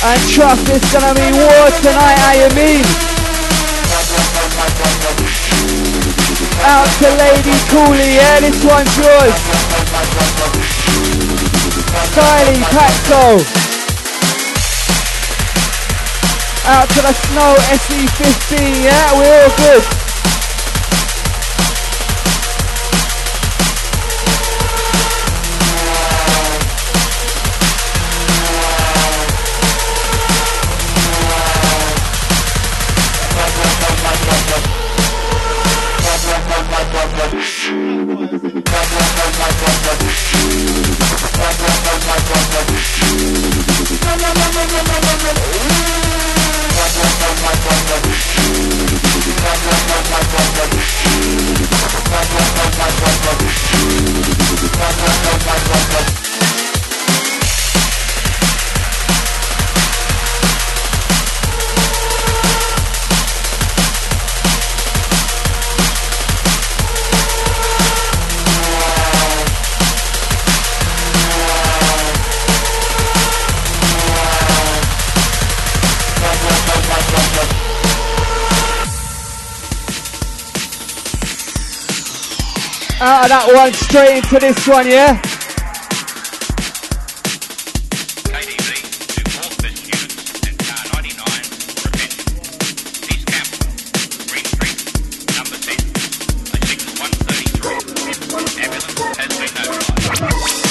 And trust it's gonna be war tonight, how you mean? Out to Lady Cooley, yeah, this one's yours. Kylie, Paxo. Out to the Snow SE15, yeah, we're all good. Out of that one, straight into this one, yeah? KDV to all best units and car 99 for attention. East Camp, Green Street, number 10, a 6133. Ambulance has been notified.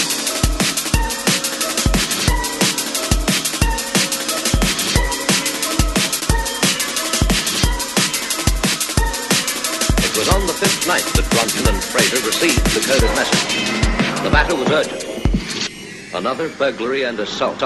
It was on the fifth night that Bronson and Fraser received the coded message. The matter was urgent. Another burglary and assault.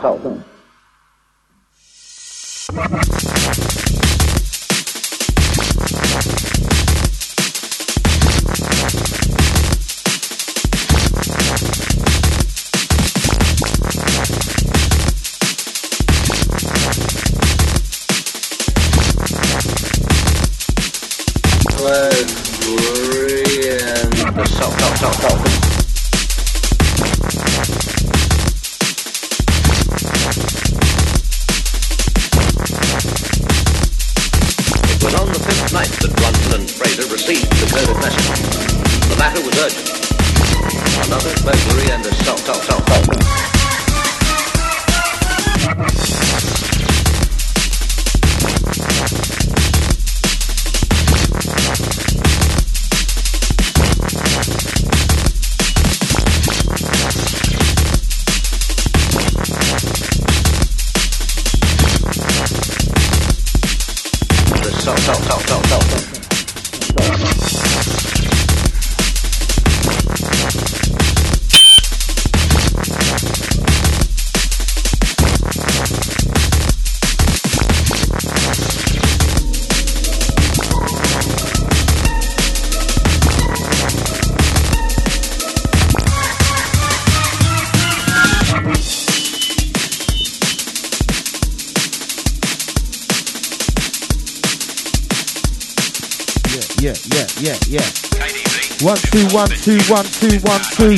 Yeah. 1 2 1 2 1 2 1 2.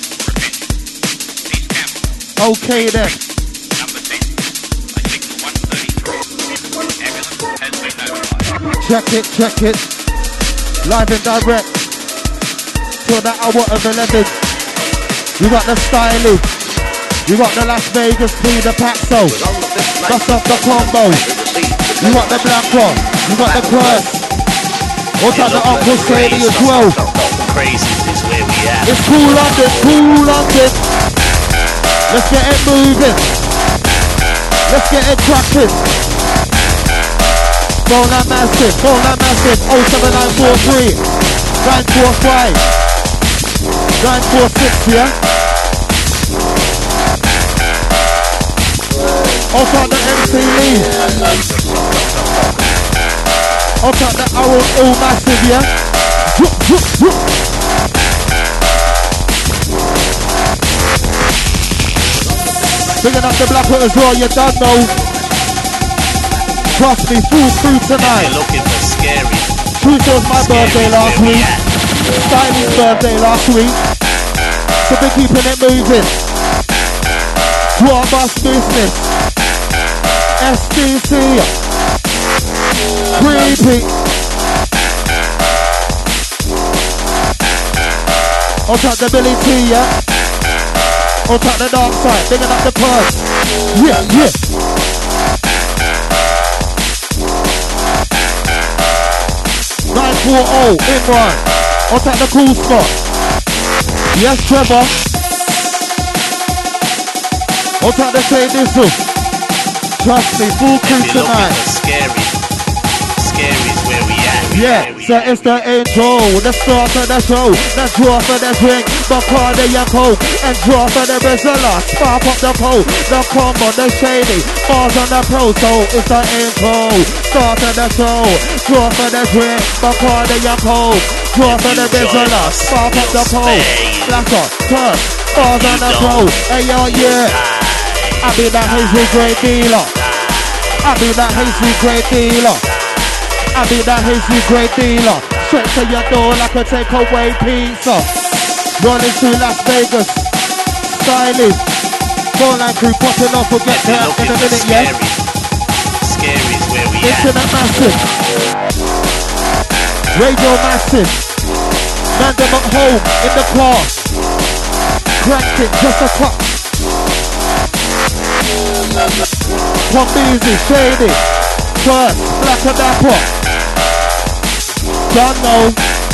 Okay then. Check it. Live and direct. Till the hour of 11. We got the styling. We got the Las Vegas P, the Paxo. Bust off the combo. You got the black one. You got the curse. What's up the Uncle Sadie as well? Crazy is where we at. It's cool London. Let's get it moving. Let's get it cracking. Phone that massive. 07943 945 946, yeah? Also the MC Lee. Also the Arrow all massive, yeah? Picking up the Blackwood as well, you don't know. Trust me, full food tonight. You're looking for scary. Tuesday was my birthday last week. Stylie's birthday last week. So we're keeping it moving. To our boss business. SDC. Creepy. On top the Billy T, yeah. On top the dark side, digging up the purse. Yeah, yeah. .940 Imran. On top the cool spot. Yes, Trevor. On top the Say Diesel. Trust me, full crew tonight. Scary. Scary is where we at. Yeah, so it's the intro, the start of the show, the draw for the drink, Bacardi and Coke, and draw for the Rizzola, spark up the pole, the combo, the shady, bars on the pro, so it's the intro, start of the show, draw for the drink, Bacardi and Coke, draw for the Rizzola, spark up the pole, flash up, turn, bars on the pro, hey yo, yeah, I be that hazy great dealer, I be that hazy great dealer. I be that hazy great dealer. Straight to your door like a takeaway pizza. Running through Las Vegas. Stylish. Phone line crew popping off. We'll get there in a minute, yeah? Scary is where we Internet massive. Radio massive. Man them at home in the car. Cracked it just a cup. Come easy, shady. First, black and dapper. Don't know.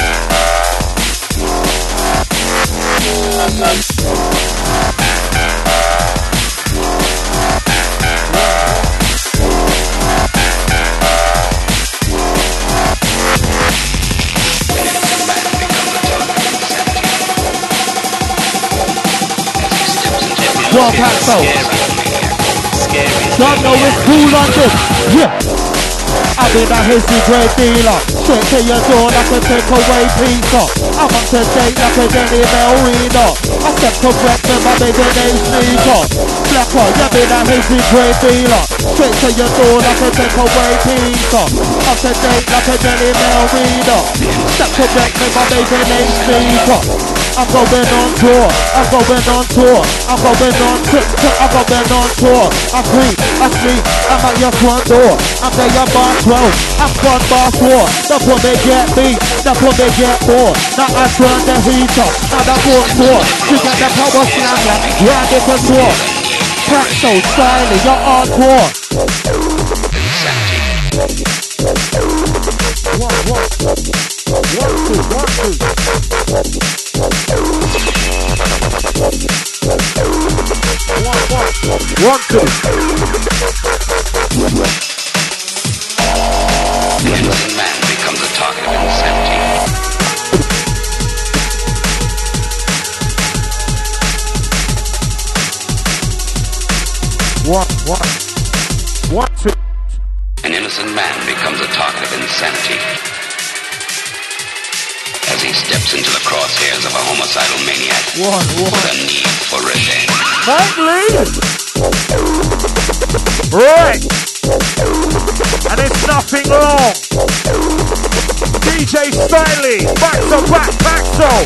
Drop hat so. Don't know it's cool on this. Yeah. I be that hasty great dealer. Straight to your door like a takeaway pizza. I'm up to date like a Jenny Bell reader. I step correct to my baby name sneaker. Blacker, you be that hasty great dealer. Straight to your door like a takeaway pizza. Up to date like a Jenny Bell reader. Step correct to my baby name sneaker. I'm going on tour, I'm going on tour, I'm going on trip, I'm going on tour. I creep, I sleep, I'm at your front door. I'm there your bar 12, I'm front bar 4. That's what they get beat, that's what they get more. Now I turn the heater, now the fourth door. You get the power slammer, yeah, they can tour. Crack so stylish, you're hardcore. One, two. The innocent man becomes a target of insanity. One, two. An innocent man becomes a target of insanity as he steps into the crosshairs of a homicidal maniac with a need for revenge. Right. And it's nothing long. DJ Styly, back to back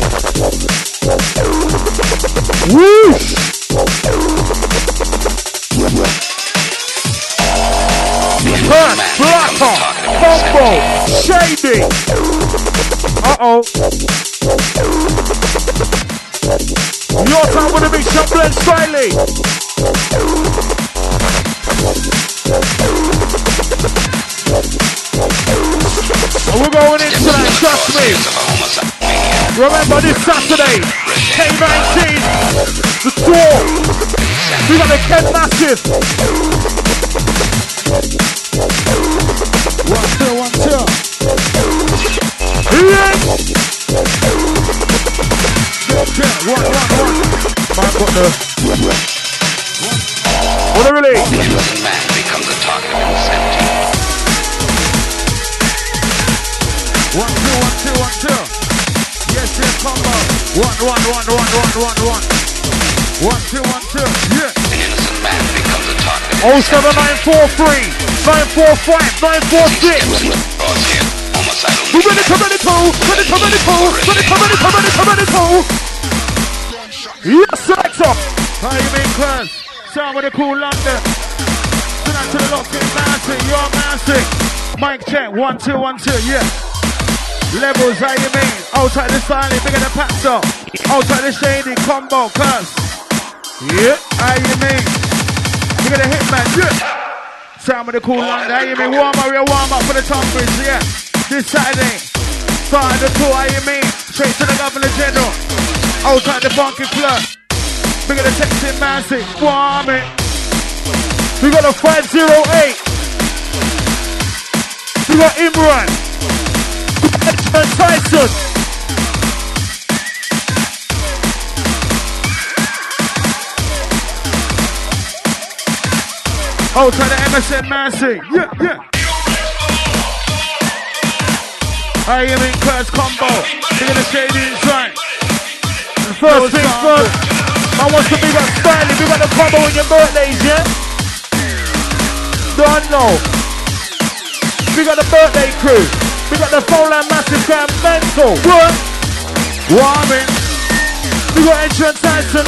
so. Whoosh. First, Blacker, Combo, Shady. Uh-oh. Your time with a big shot, Glenn Styly. And we're going into that, trust me. Remember this Saturday, K19, the tour. We got the Ken Massive. One, two. Yeah. One. Man got the... What a release. The innocent man becomes a target of insanity. One, two. Yes, combo. One. 1, 2, yeah. An innocent man becomes a target. 07943 945 946. We're ready to. Yes, selector. How you mean, class? Sound with the cool London. Tonight to the lock in. Massive. Mic check, 1, 2, 1, 2, yeah. Levels, how you mean? Outside the silent, bigger than Paxo. Outside the shady, combo, curse. Yeah, how you mean? Bigger than Hitman, yeah. Sound of the cool London, how you mean? Warm up for the Tonbridge, yeah. This Saturday, start the tour, how you mean? Straight to the Governor General. Outside the funky club. Bigger than Texas Massive, warm it. We got a 508. We got Imran. Tyson. Outside the MSN Massive, yeah. I am in Curse Combo. Bigger than Shady inside. And first thing first, I want to big up Stanley. We got the combo on your birthdays, yeah? Don't know. We got the birthday crew. We got the Phone Line Massive Grand Mental. What? Warming. We got Adrian Tyson.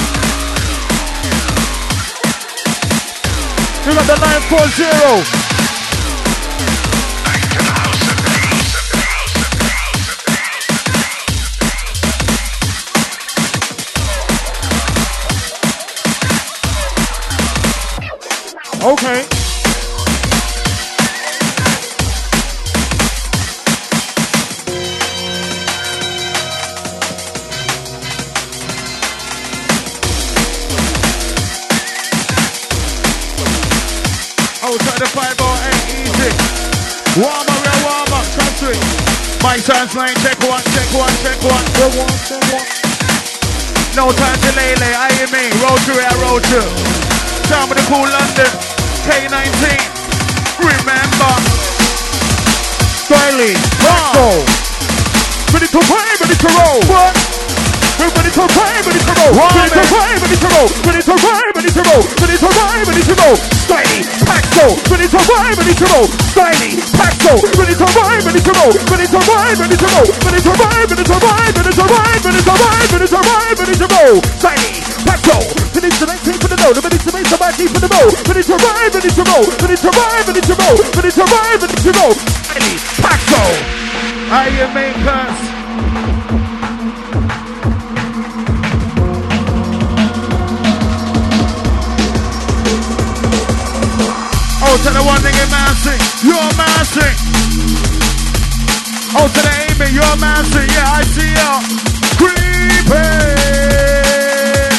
We got the 940. Okay. Outside the 508, easy. Warm up, trust me. My son's line, check one. No time to lay, I hear me. Roll through. Sound of the cool London. K19. Remember. Riley. Go. Ready to play, ready to roll. What? We're ready to play, ready to roll. Ready to play, ready to roll. Ready to play, ready to roll. Ready to play, ready to roll. Riley. Paxo. Ready to play, ready to roll. Riley. Paxo. Ready to play, ready to roll. Ready to play, ready to roll. Ready to play, ready to play, ready to play, ready to play, ready to play, ready to roll. Riley. Paxo. Ready to make team for the load. Ready to make somebody for the roll. Ready to ride, ready to roll. Ready to ride, ready to roll. Ready to ride, ready to roll. Riley. Paxo. I am main curse. Oh, to the one thing in Massing, you're Massing. Oh, to the Amy, you're Massing. Yeah, I see ya. Creeping.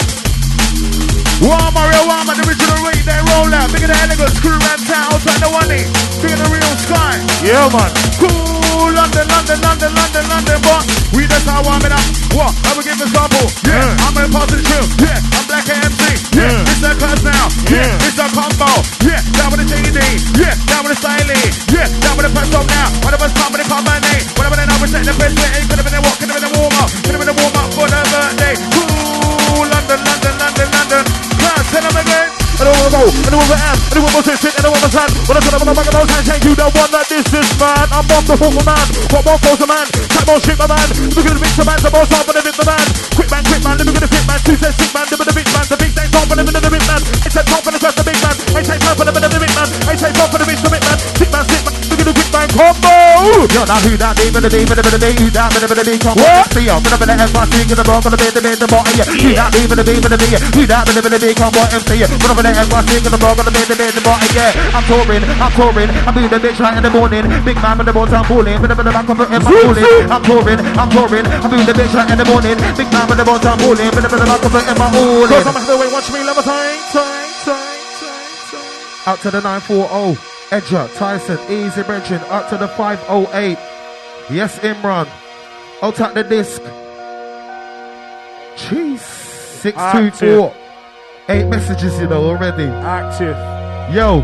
Warm, the original rate, they roll out. Bigger the elegance, crew around town. Outside the one thing, bigger the real sky. Yeah, man. Cool, London, but we just are warming up. What? I will give a sample. Yeah, I'm gonna pass it through. Yeah, I'm Black MC. Yeah, it's a curse now. Yeah, it's a combo. Yeah, that with the JD. Yeah, that with the styling. Yeah, that with the press up now. One of us come with the company. Whatever they know, we set the best way. Could have been a walk, could have been a warm up. Could have been a warm up for the birthday. Cool, London. Curse, tell them again. I don't wanna go, I don't wanna ask, I don't wanna sit, I don't wanna stand. When I said I'm on the back of those hands, you don't want that this man. I'm on the full man, what more calls a man? Tap more shit my man, look at the mix of man, the most top and the bit the man. Quick man, look at the fit man, two says sick man, live with the big man, the big thing top and live with the big man. I said top and the first the big man, I say top and live with the big man, I say top and the big man, sick man, look at the quick man combo. Yo, now who that name, who that, come on, see ya, whenever the F I see, get the ball, gonna be the bottom, yeah. Who that name, who that, come on, MC, whenever the F I see, get the ball, gonna be the bottom, yeah. I'm touring, I'm doing the bitch right in the morning, big man with the balls, I'm pulling, with the back of it, I'm pulling, I'm touring, I'm doing the bitch right in the morning, big man with the balls, I'm pulling, with the back of it, I'm pulling. Cause I'm the way, watch me, love a time. Out to the 940, Edger, Tyson, Easy Bridging, up to the 508. Yes, Imran. Out at the disc. Jeez. 624. 8 messages, you know, already. Active. Yo.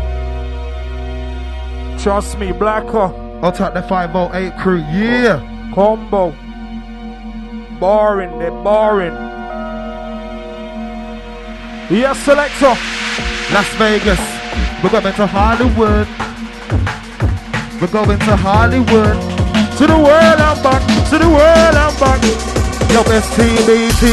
Trust me, Blacker. Out at the 508 crew. Yeah. Combo. Boring, they're boring. Yes, selector. Las Vegas. We're going to Hollywood. We're going to Hollywood. To the world I'm back. To the world I'm back. Yo, it's TBT,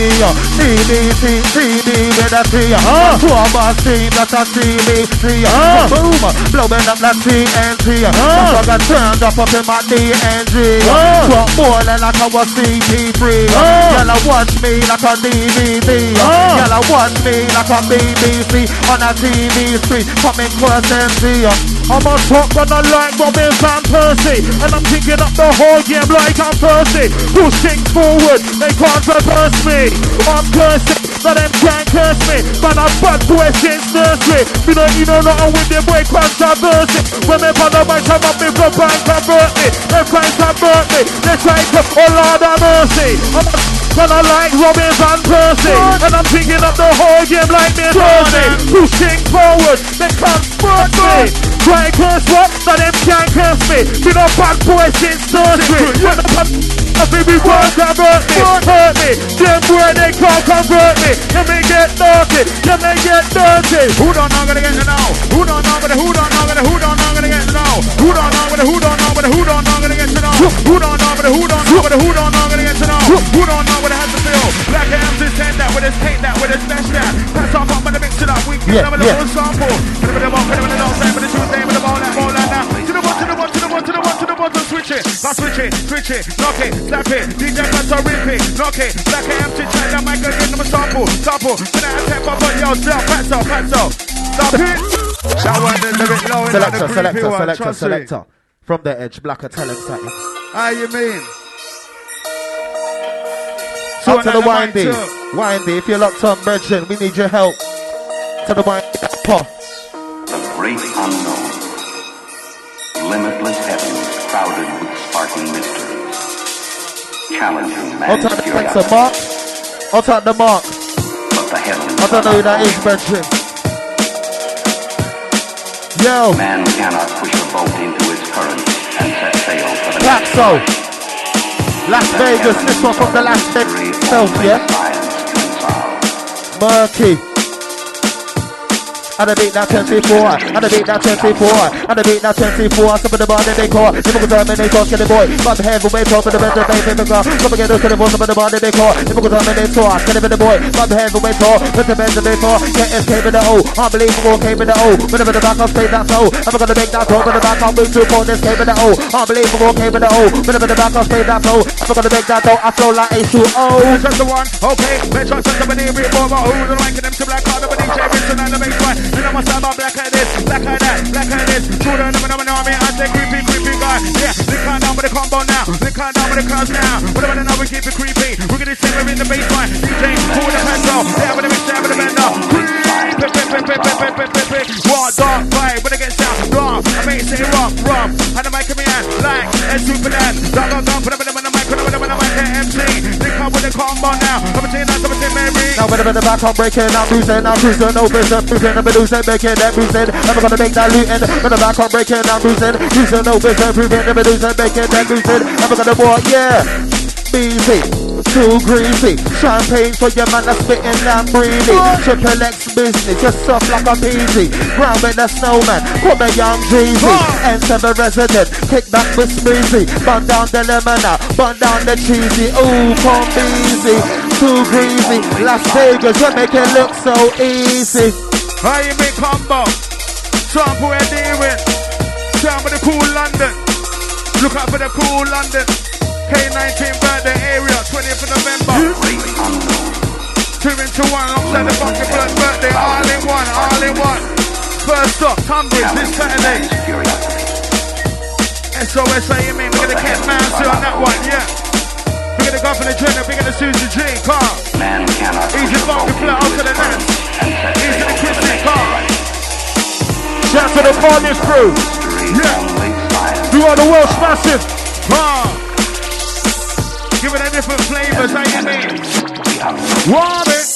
TBT, with a T, Swabba team, that's a TBT, boom, blow blowing up like TNT. So I got turned up in my DNG. Drop boiling like I was CP3. Y'all watch me like a DVD. Y'all watch me like a BBC on a TV screen. Coming close MC. I'm on top when I like Robin Van Persie, and I'm picking up the whole game like I'm Percy. Push things forward, they can't reverse me. I'm cursing, but them can't curse me. But I'm bad boy since nursery. You know nothing with them boy controversy. When me on the mic, come up with the bank convert me. They try to convert me, they try to, oh Lord have mercy. When I like Robin Van Persie, and I'm picking up the whole game like me Percy. Push things forward, they can't hurt me. Try and curse what? But them can't curse me. You know bad boy since nursery. When I think we won't convert me, hurt me. Them boy they can't convert me. Let me get dirty, let me get dirty. Who don't know gonna get to know? Who don't know gonna get to know? Who don't know gonna get to know? Who don't know gonna get to know? Who don't know gonna get to know? Who don't know what it has to feel? Black M's is send that, with us take that, with us smash that. Pass off, I'm gonna mix it up. We give them a little sample. Put them in the ball, put them in the nose, put the Tuesday with the ball like now. To the one, switch it. I switch it, knock it, slap it. DJ Pass or rip it, knock it. Black M's is check that mic and give them a sample. Put that attack up on yourself, pass off. Stop it. Shower the lyric low in the Selector. From the edge, Blacker, tell him something. How you mean? Up to the windy, if you're locked on, brethren, we need your help. To the windy, pop. The great unknown, limitless heavens crowded with sparkling mysteries, challenging man's curiosity. I'll take the mark. But the heavens I don't know who that is, brethren. Yo. Man cannot push a boat into its current and set sail for the next so. Las Vegas, this one from the Las Vegas itself, yeah? Murky. And I beat that 24, and I beat that 24, and I beat that 24. Some of the body they call, they look at them and they talk to the boy. But the heavyweight talk to the better baby, the girl. Come again, look at the boy, some of the body they call, they look at them and they talk to the boy. But the heavyweight talk, with the better they call, get escape in the O. Unbelievable, came in the O. Whenever the back, I'll stay that so. I'm gonna make that talk, with the back, I'll move to a this came in the O. Unbelievable, came in the O. Whenever the back, I'll stay that flow. I'm gonna make that though, I flow like H2O. Just the one, okay, let's try somebody read more about who's ranking them to black card, but DJ Vincent and the bass line. And I'm gonna start about black like this, black like that, black like this. True to the army, I say creepy guy. Yeah, they calm down with the combo now. They calm down with the crowds now. Whatever they know, we keep it creepy. We're gonna sing in the baseline. DJ, pull the pencil. Yeah, with the mix, yeah, with the bender. What dark vibe when it gets down, rough. I may say rough. And the mic in my hand, like a super dad. Dog, put them in the mic, put them in the mic, MC. They come with the combo now. I'm saying Mary. Now whenever the back, I'm breaking, I'm cruising, no business, cruising, I'm producing, making that cruising. I'm gonna make that looting. When the back, I'm breaking, I'm cruising, no business, proving, I'm producing, making that cruising. I'm gonna walk, yeah. Easy, too greasy. Champagne for your man that's spitting Lamborghini. Triple X business, just soft like a peasy. Ground with the snowman, come a young Jeezy. Enter the resident, kick back with Smeezy. Bun down the lemon, bun down the cheesy. Ooh, come easy, too greasy. Las Vegas, you make it look so easy. How you make combo? Sample we're dealing. Sound for the cool London. Look out for the cool London. K19 birthday area, 20th of November. 2 into 1, alongside the Funky Blood birthday, all in one. First stop, Tunbridge, this Saturday. SOS, you mean, we're gonna get Mansour on that one, yeah. We're gonna go for the Jenner, we're gonna Susie G, car. Easy Funky Blood, out to the dance. Easy the Christian car. Shout to the Cardiff crew. Yeah. You are the Welsh Massive. Give it a different flavors, how you mean? Want it?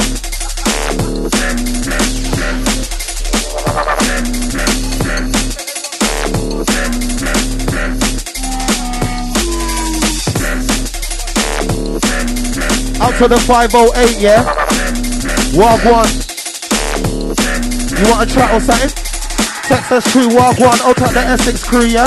Out to the 508, yeah? Wagwan. You want a chat or something? Text us through Wagwan, out to the Essex crew, yeah?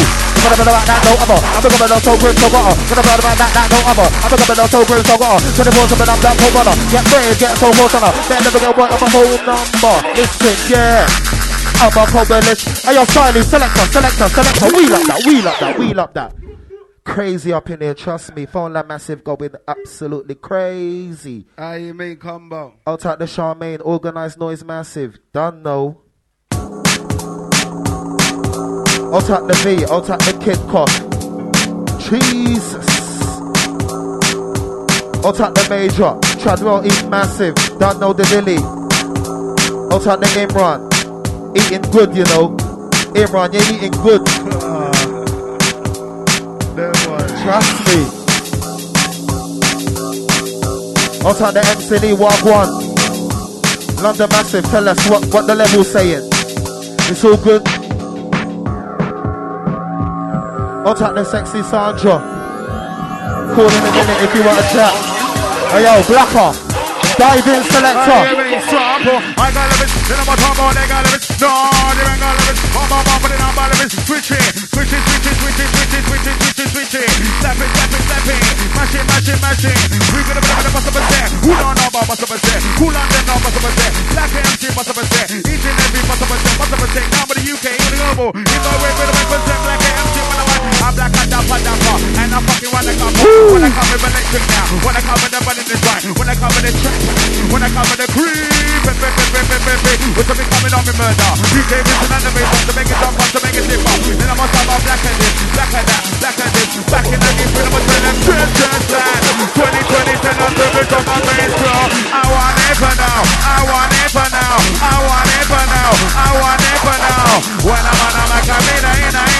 Gonna be about that no other. I'm gonna be so grim, so gutter. Gonna be about that no other. I'm gonna be so grim, so gutter. 24/7 I'm that whole brother. Get brave, get so hot on her. Better never get one of my whole number. Listen, yeah. I'm a coalition. Hey, yo, Styling, selector. We love that. Crazy up in here, trust me. Phone line massive going absolutely crazy. You mean combo? Out at the Charmaine, organized noise massive. Done no. Out at the V, out at the Kid Cock. Jesus. Out at the Major, Chadwell eat massive. Done know the Lily. Out at the Imran, eating good, you know. Imran, you're eating good. Trust me. Out at the MCD, walk one. London massive, tell us what the level's saying. It's all good. Out at the sexy Sandra. Call in a minute if you want to chat. Hey yo, Blacker. Dive in selector. I got love it, then I'm a top on, they got love it. No, they ain't got love it. But then I'm love it. Switch it. Slap it. Mash it. We gonna be the bust of a set. Who don't know about bust of a set? Who don't know bust of a set? Black MC bust of a set. Each and every bust of a set. Now but the UK, in the global. In the way, with the represent Black MC when I'm black and dapper. And I'm fucking when I come. When I come with electric now. When I come with the bunny this right. When I come with the track. When I come with the creep. With something coming on me murder. DJ Vision and the bass to make it jump up, to make it dip up. Then I must have a black and this, black and that, black and this. Back in the game, I'm turn them just that. 2020, turn on the bit of my bass floor. I want it for now. When I'm on a Macarena, in a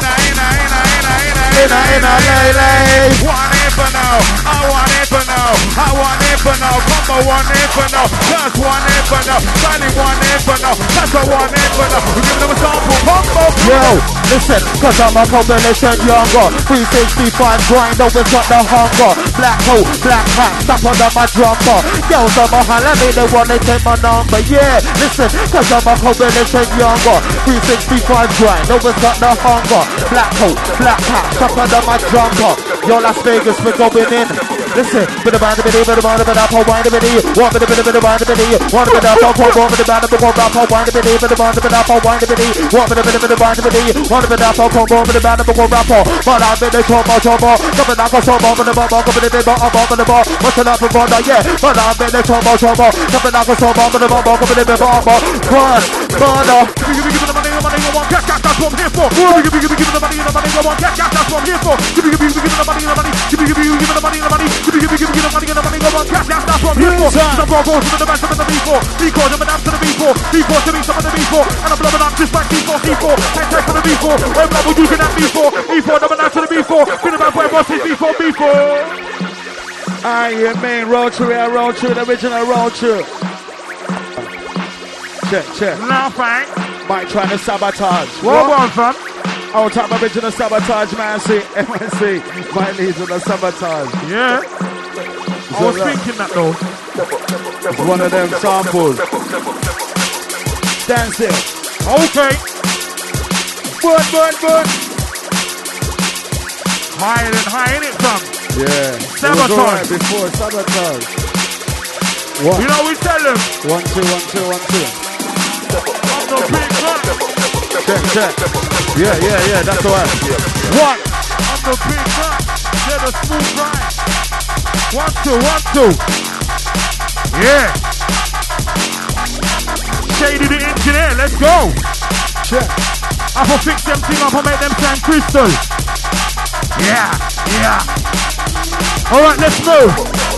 lay. Want it for now. I want it for now. Combo want it for now. Just want it for now. Sally want it for now. That's a want it for now. We give them a sample. Combo. Yo, listen, cause I'm a combination younger. 365 grind, always got the hunger. Black hole, black hat, stop under my jumper. Girls on my hand, let me the one they take my number. Yeah, listen, cause I'm a combination younger. 365 grind, always got the hunger. Black hole, black hat, stop under my jumper. Yo, Las Vegas, we're going in. Listen, bit of band, bit of band, bit of wine, bit of one bit of band, bit of one bit of one bit of one bit of band, bit of wine, bit of band, bit of wine, bit of one bit of band, bit of one bit of combo, bit of band, bit of rapper. But I'm in the trouble, coming out of trouble, bit of bubble, bit of bubble, what's it up for one? Yeah, but I'm in the trouble, coming out of trouble, bit of bubble, bit of bubble, run, murder. Give me the money, you want cash, that's what I'm here for. Give me the money, you want cash, that's what I'm here for. Give me the money, give me the money. Give me the money, go on, cash, that's what I'm here for. Some raw balls to the man, some of the B4. B4 to the man, to the B4. B4 to me, some of the B4. And I'm blowing up just like B4, C4. Can't take for the B4. When I'm using that B4. E4 to the man, to the B4. Been about where boss is B4. You mean roll through, the original roll through. Check. Now, Frank. Mike trying to sabotage. What on, fam? Out top original sabotage, man. See, MNC. My leads on the sabotage. Yeah. I was thinking that though. It's one of them samples. Dance it. Okay. Burn. Higher it from. Yeah. Sabotage. Right before sabotage. What? You know we tell them. 1, 2. I'm the big man. Check. Yeah, that's alright. What? I'm the big man. They're the smooth ride. 1, 2. Yeah. Shady the engineer, let's go. Check. I'll fix them thing up and make them sound crystal. Yeah. Alright, let's move.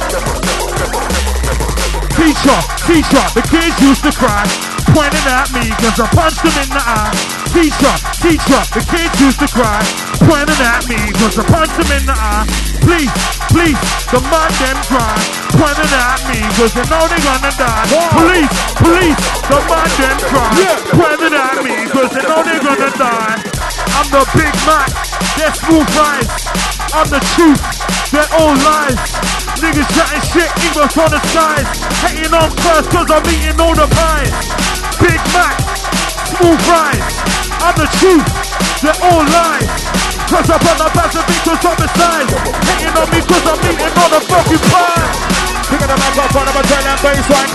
Teacher, the kids used to cry, pointing at me cause I punched them in the eye. Teacher, the kids used to cry, pointing at me cause I punched them in the eye. Please, the man them cry, pointing at me cause they know they're gonna die. Police, the man them cry, pointing at me cause they know they're gonna die. I'm the Big Mac, they're smooth rice. I'm the truth, they're all lies. Niggas chatting shit, English on the sides. Hating on first cause I'm eating all the pies. Big Mac, smooth rice. I'm the truth, they're all lies.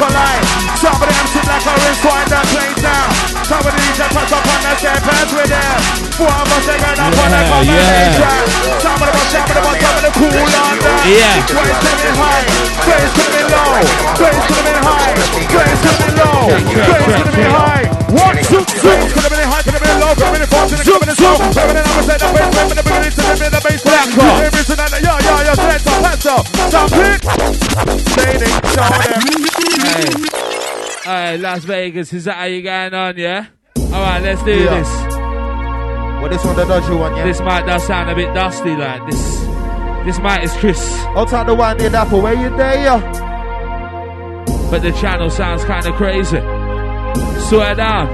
collide. Somebody MC Black Orange, wind that plate down. Somebody needs to touch up on the same pants with them. Four of us are going up on the combination. Somebody cool on that. Yeah. Waist to me high, face to me low, face to me high, face to me low, face to me high. One, two, three. Could have been high, could have been low, could have been fast, could have been slow. Could have been on the side, the bass, could have been the bass. Yo, select some pencil. Something. Shading, show them. Alright, Las Vegas, is that how you going on, yeah? Alright, let's do this. Well, this one the dodgy one, yeah? This mic does sound a bit dusty, like this. This mic is Chris. Outside the one in Apple, where you there, yeah? But the channel sounds kind of crazy. Swear down.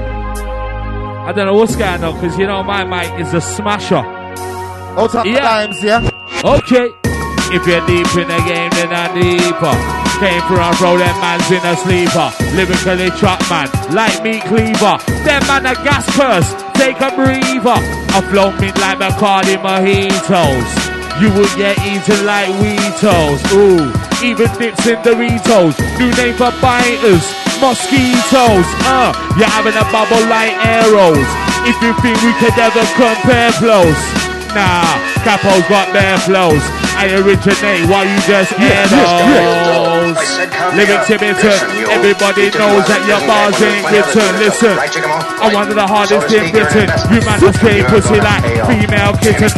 I don't know what's going on, because you know my mic is a smasher. Outside the times, yeah? Okay. If you're deep in the game, then I'm deeper. Came through and throw them mans in a sleeper. Lyrically truck man, like meat cleaver. Them man a gas curse, take a breather. I flow me like Bacardi mojitos. You will get eaten like Weetos. Ooh, even dips in Doritos. New name for biters, mosquitoes. You're having a bubble like arrows. If you think we could ever compare flows, nah, Capo's got bare flows. I originate while you just air those. Living Timbington, everybody knows that your bars ain't written. Listen, I'm one of the hardest in Britain. You man just straight pussy like female kitten.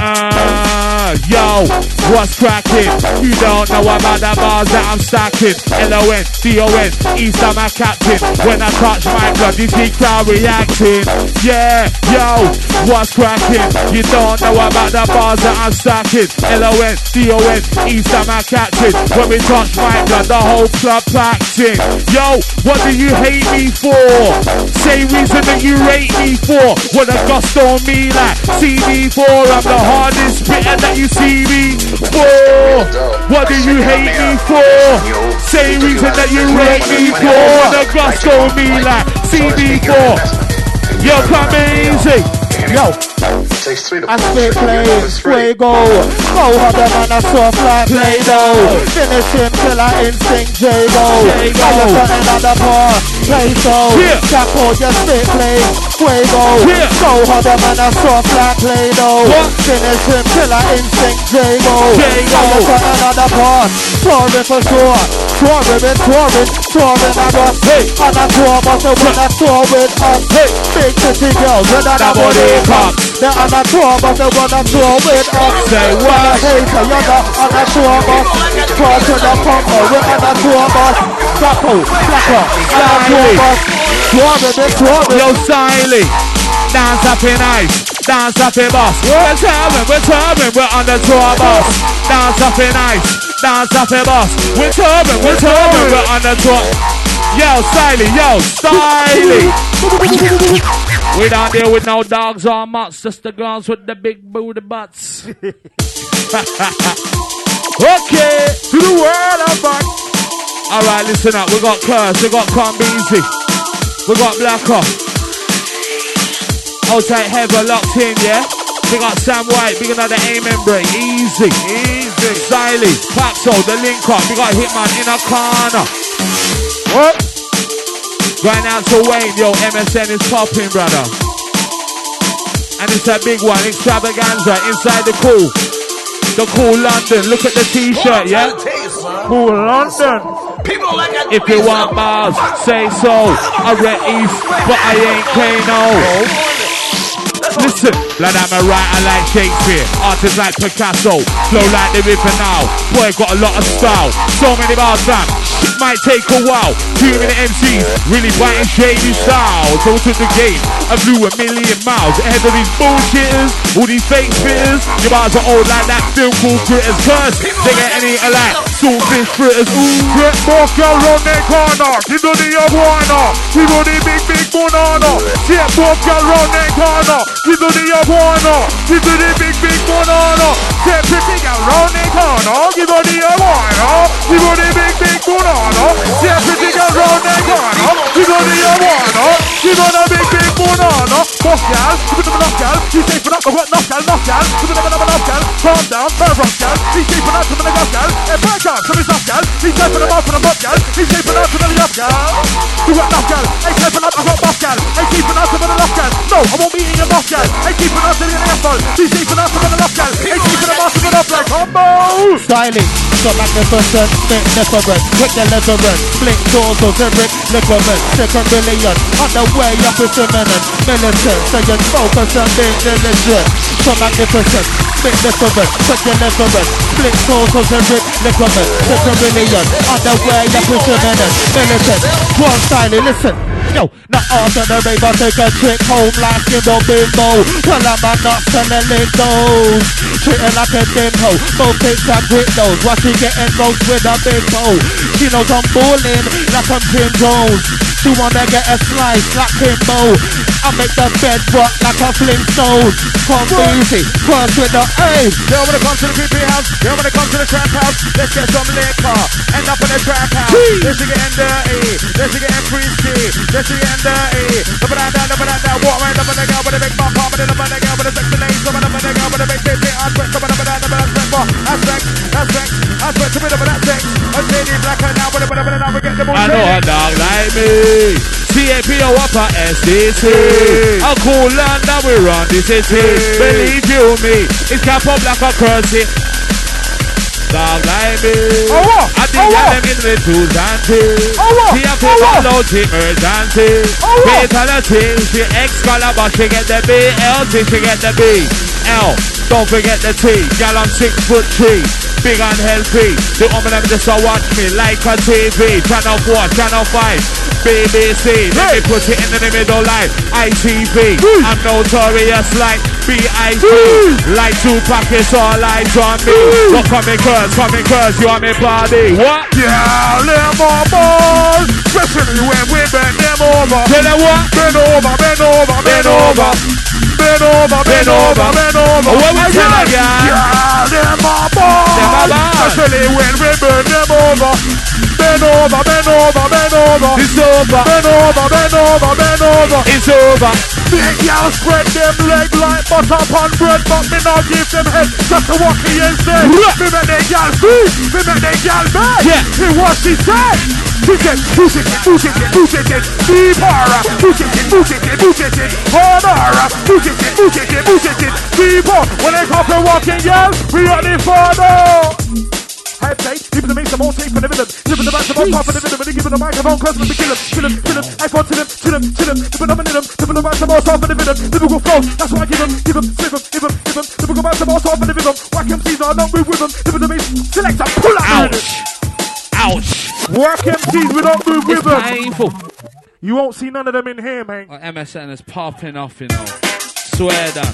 Yo, what's cracking? You don't know about the bars that I'm stacking. L-O-N-D-O-N, East I'm a captain. When I touch my blood, you see crowd reacting. Yeah, yo, what's cracking? You don't know about the bars that I'm stacking. L-O-N-D-O-N, East I'm a captain. When we touch my blood, the whole club acting. Yo, what do you hate me for? Same reason that you rate me for. What a gusto on me like CD4. I'm the hardest spitter that you see me for. What do you hate me for? Same reason that you rate me for. What a gusto on me like CD4. Yo, come easy. Yo, I spit play, fuego. Go hard and I soft like Play-Doh. Finish him till I instinct J-Go. I just got another part, play so. Chapo just spit play, fuego. Go hard and I soft like Play-Doh. Finish him till I instinct J-Go. I just got another part, touring for sure. Touring, I got and I tour, but the one I tour with us. Big city girls with another body cup. They're on a tour, but they wanna tour with us. Say what? Hater, you're not on a tour bus. Cross to the pumper, we're on a tour bus. Capo, Blacker, on a tour bus. Touring. Yo, Siley, dance up in ice, dance up in bus. We're turning, we're on the tour bus. Dance up in ice, dance up in bus. We're turning, we're on the tour. Yo, Siley, we don't deal with no dogs or mutts, just the girls with the big booty butts. Okay, to the world of fun. Alright, listen up, we got Curse, we got Combeezy, we got Blacker. Outside Heather locked in, yeah? We got Sam White, big another aiming break, easy. Siley, Paxo, the link up, we got Hitman in a corner. What? Going out to Wayne, yo, MSN is popping, brother. And it's a big one, extravaganza, inside the cool London. Look at the t-shirt, yeah? Cool London. If you want bars, say so. I read East, but I ain't Kano. Listen, like I'm a writer like Shakespeare, artist like Picasso, flow like the river now. Boy, got a lot of style, so many bars fam. It might take a while. 2 minute MCs, really biting shady style. So to the game, I flew a million miles ahead of these bullshitters, all these fake spitters. Your bars are old like that film called Critters. Curse, they get any alike, saltfish fritters. Ooh, get more girl round their corner. Give the iguana, give the big banana. Get more girl round their corner. Give the iguana, give the big banana. Get pretty girl round their corner. Give the iguana, give the big banana. Get pretty girl round their corner. Give the iguana, give the big banana. Bust gal. Give them enough, gal. She's safe enough. I've got enough, gal. Enough, gal. Give them enough, gal. Calm down, nerve rock, gal. She's safe enough to the enough, gal. Hey, break up, some enough, gal. He's safe enough for the buff, gal. He's safe enough to the enough, gal. You got enough, gal. Hey, safe enough. I've got buff, gal. Hey, safe enough to the enough, gal. No, I won't be eating your buff, gal. Hey, safe enough to the enough, gal. She's safe enough to the enough, gal. Hey, safe enough to the enough, gal. Combo. Styling, so magnificent, spit different, quick deliverance, split doors of every liquament, second billion, on the way up is imminent, militant, saying focus and being diligent, so magnificent, spit different, quick deliverance, split doors of every liquament, second billion, on the way up is imminent, militant, one styling, listen. Yo, not ordinary, but take a trick home like in the bimbo. Well, I'm not selling those. Treating like a dimho. Both pics and grit those. Why she getting roast with a big bow? She knows I'm balling like I'm Jim Jones. She wanna get a slice like Kimbo. I make the bed rock like a Flintstone. Come easy, cross with the A. Yo, when it comes to the creepy house, yo, when it comes to the trap house, let's get some liquor. End up in the trap house. Let's get in dirty. Let's get in freaky. Let's get in dirty. Up and down, walk right up in the girl with a big bump, up in the girl with a sexy name, up in the girl with a big titty, aspect, up and down, aspect, a bit of that sex. A lady black and now, whatever, now we get the bullshit. I know a dog like me. CAPO upper SDC. A cool land that we run the city. Believe you me, it's cap up like a currency. Dog like me. I think I them in the tools and things. She have to follow the emergency. Fatality, she X-color but she get the B. LT, she get the B. L, don't forget the T. Girl, I'm 6'3". Big and healthy. The woman them just watch me like a TV. Channel 4, Channel 5, BBC. Let me put it in the middle like ITV. I'm notorious like BIC. Like Tupac, it's all eyes on me. Look coming curse, you on me body. What? Yeah, them more balls. Especially when we bend them over. Tell them what? Bend over, bend over, bend over. Bend over, bend over, bend over. What we tell them, yeah, them more balls. Especially when we bend them over. Bend over, bend over, bend over. It's over. Bend over, bend over, bend over. It's over. Big y'all spread them leg like butter upon bread, but me now give them head just to walk me instead. Me make they y'all see, me make they y'all mad. Yeah. Hear what she said. She said, push it, push it, push it, deep horror. Push it, push it, push it, harder. Push it, push it, push it, deeper. When they come to walking, y'all, we are the father. High play, even the make some more tape for the rhythm. Giving the back to my top of the rhythm. When they give the microphone, customers to kill him. I phone to them. Giving them in them. Giving the back to more top of the rhythm. Typical flow, that's why I give them, slip them. Typical back to more top of the rhythm. Whack him, Caesar, don't move with them. Giving the bass, select and pull out. Ouch. Work MCs, we don't move with It's them. painful. You won't see none of them in here, man. MSN is popping off, you know. Swear down.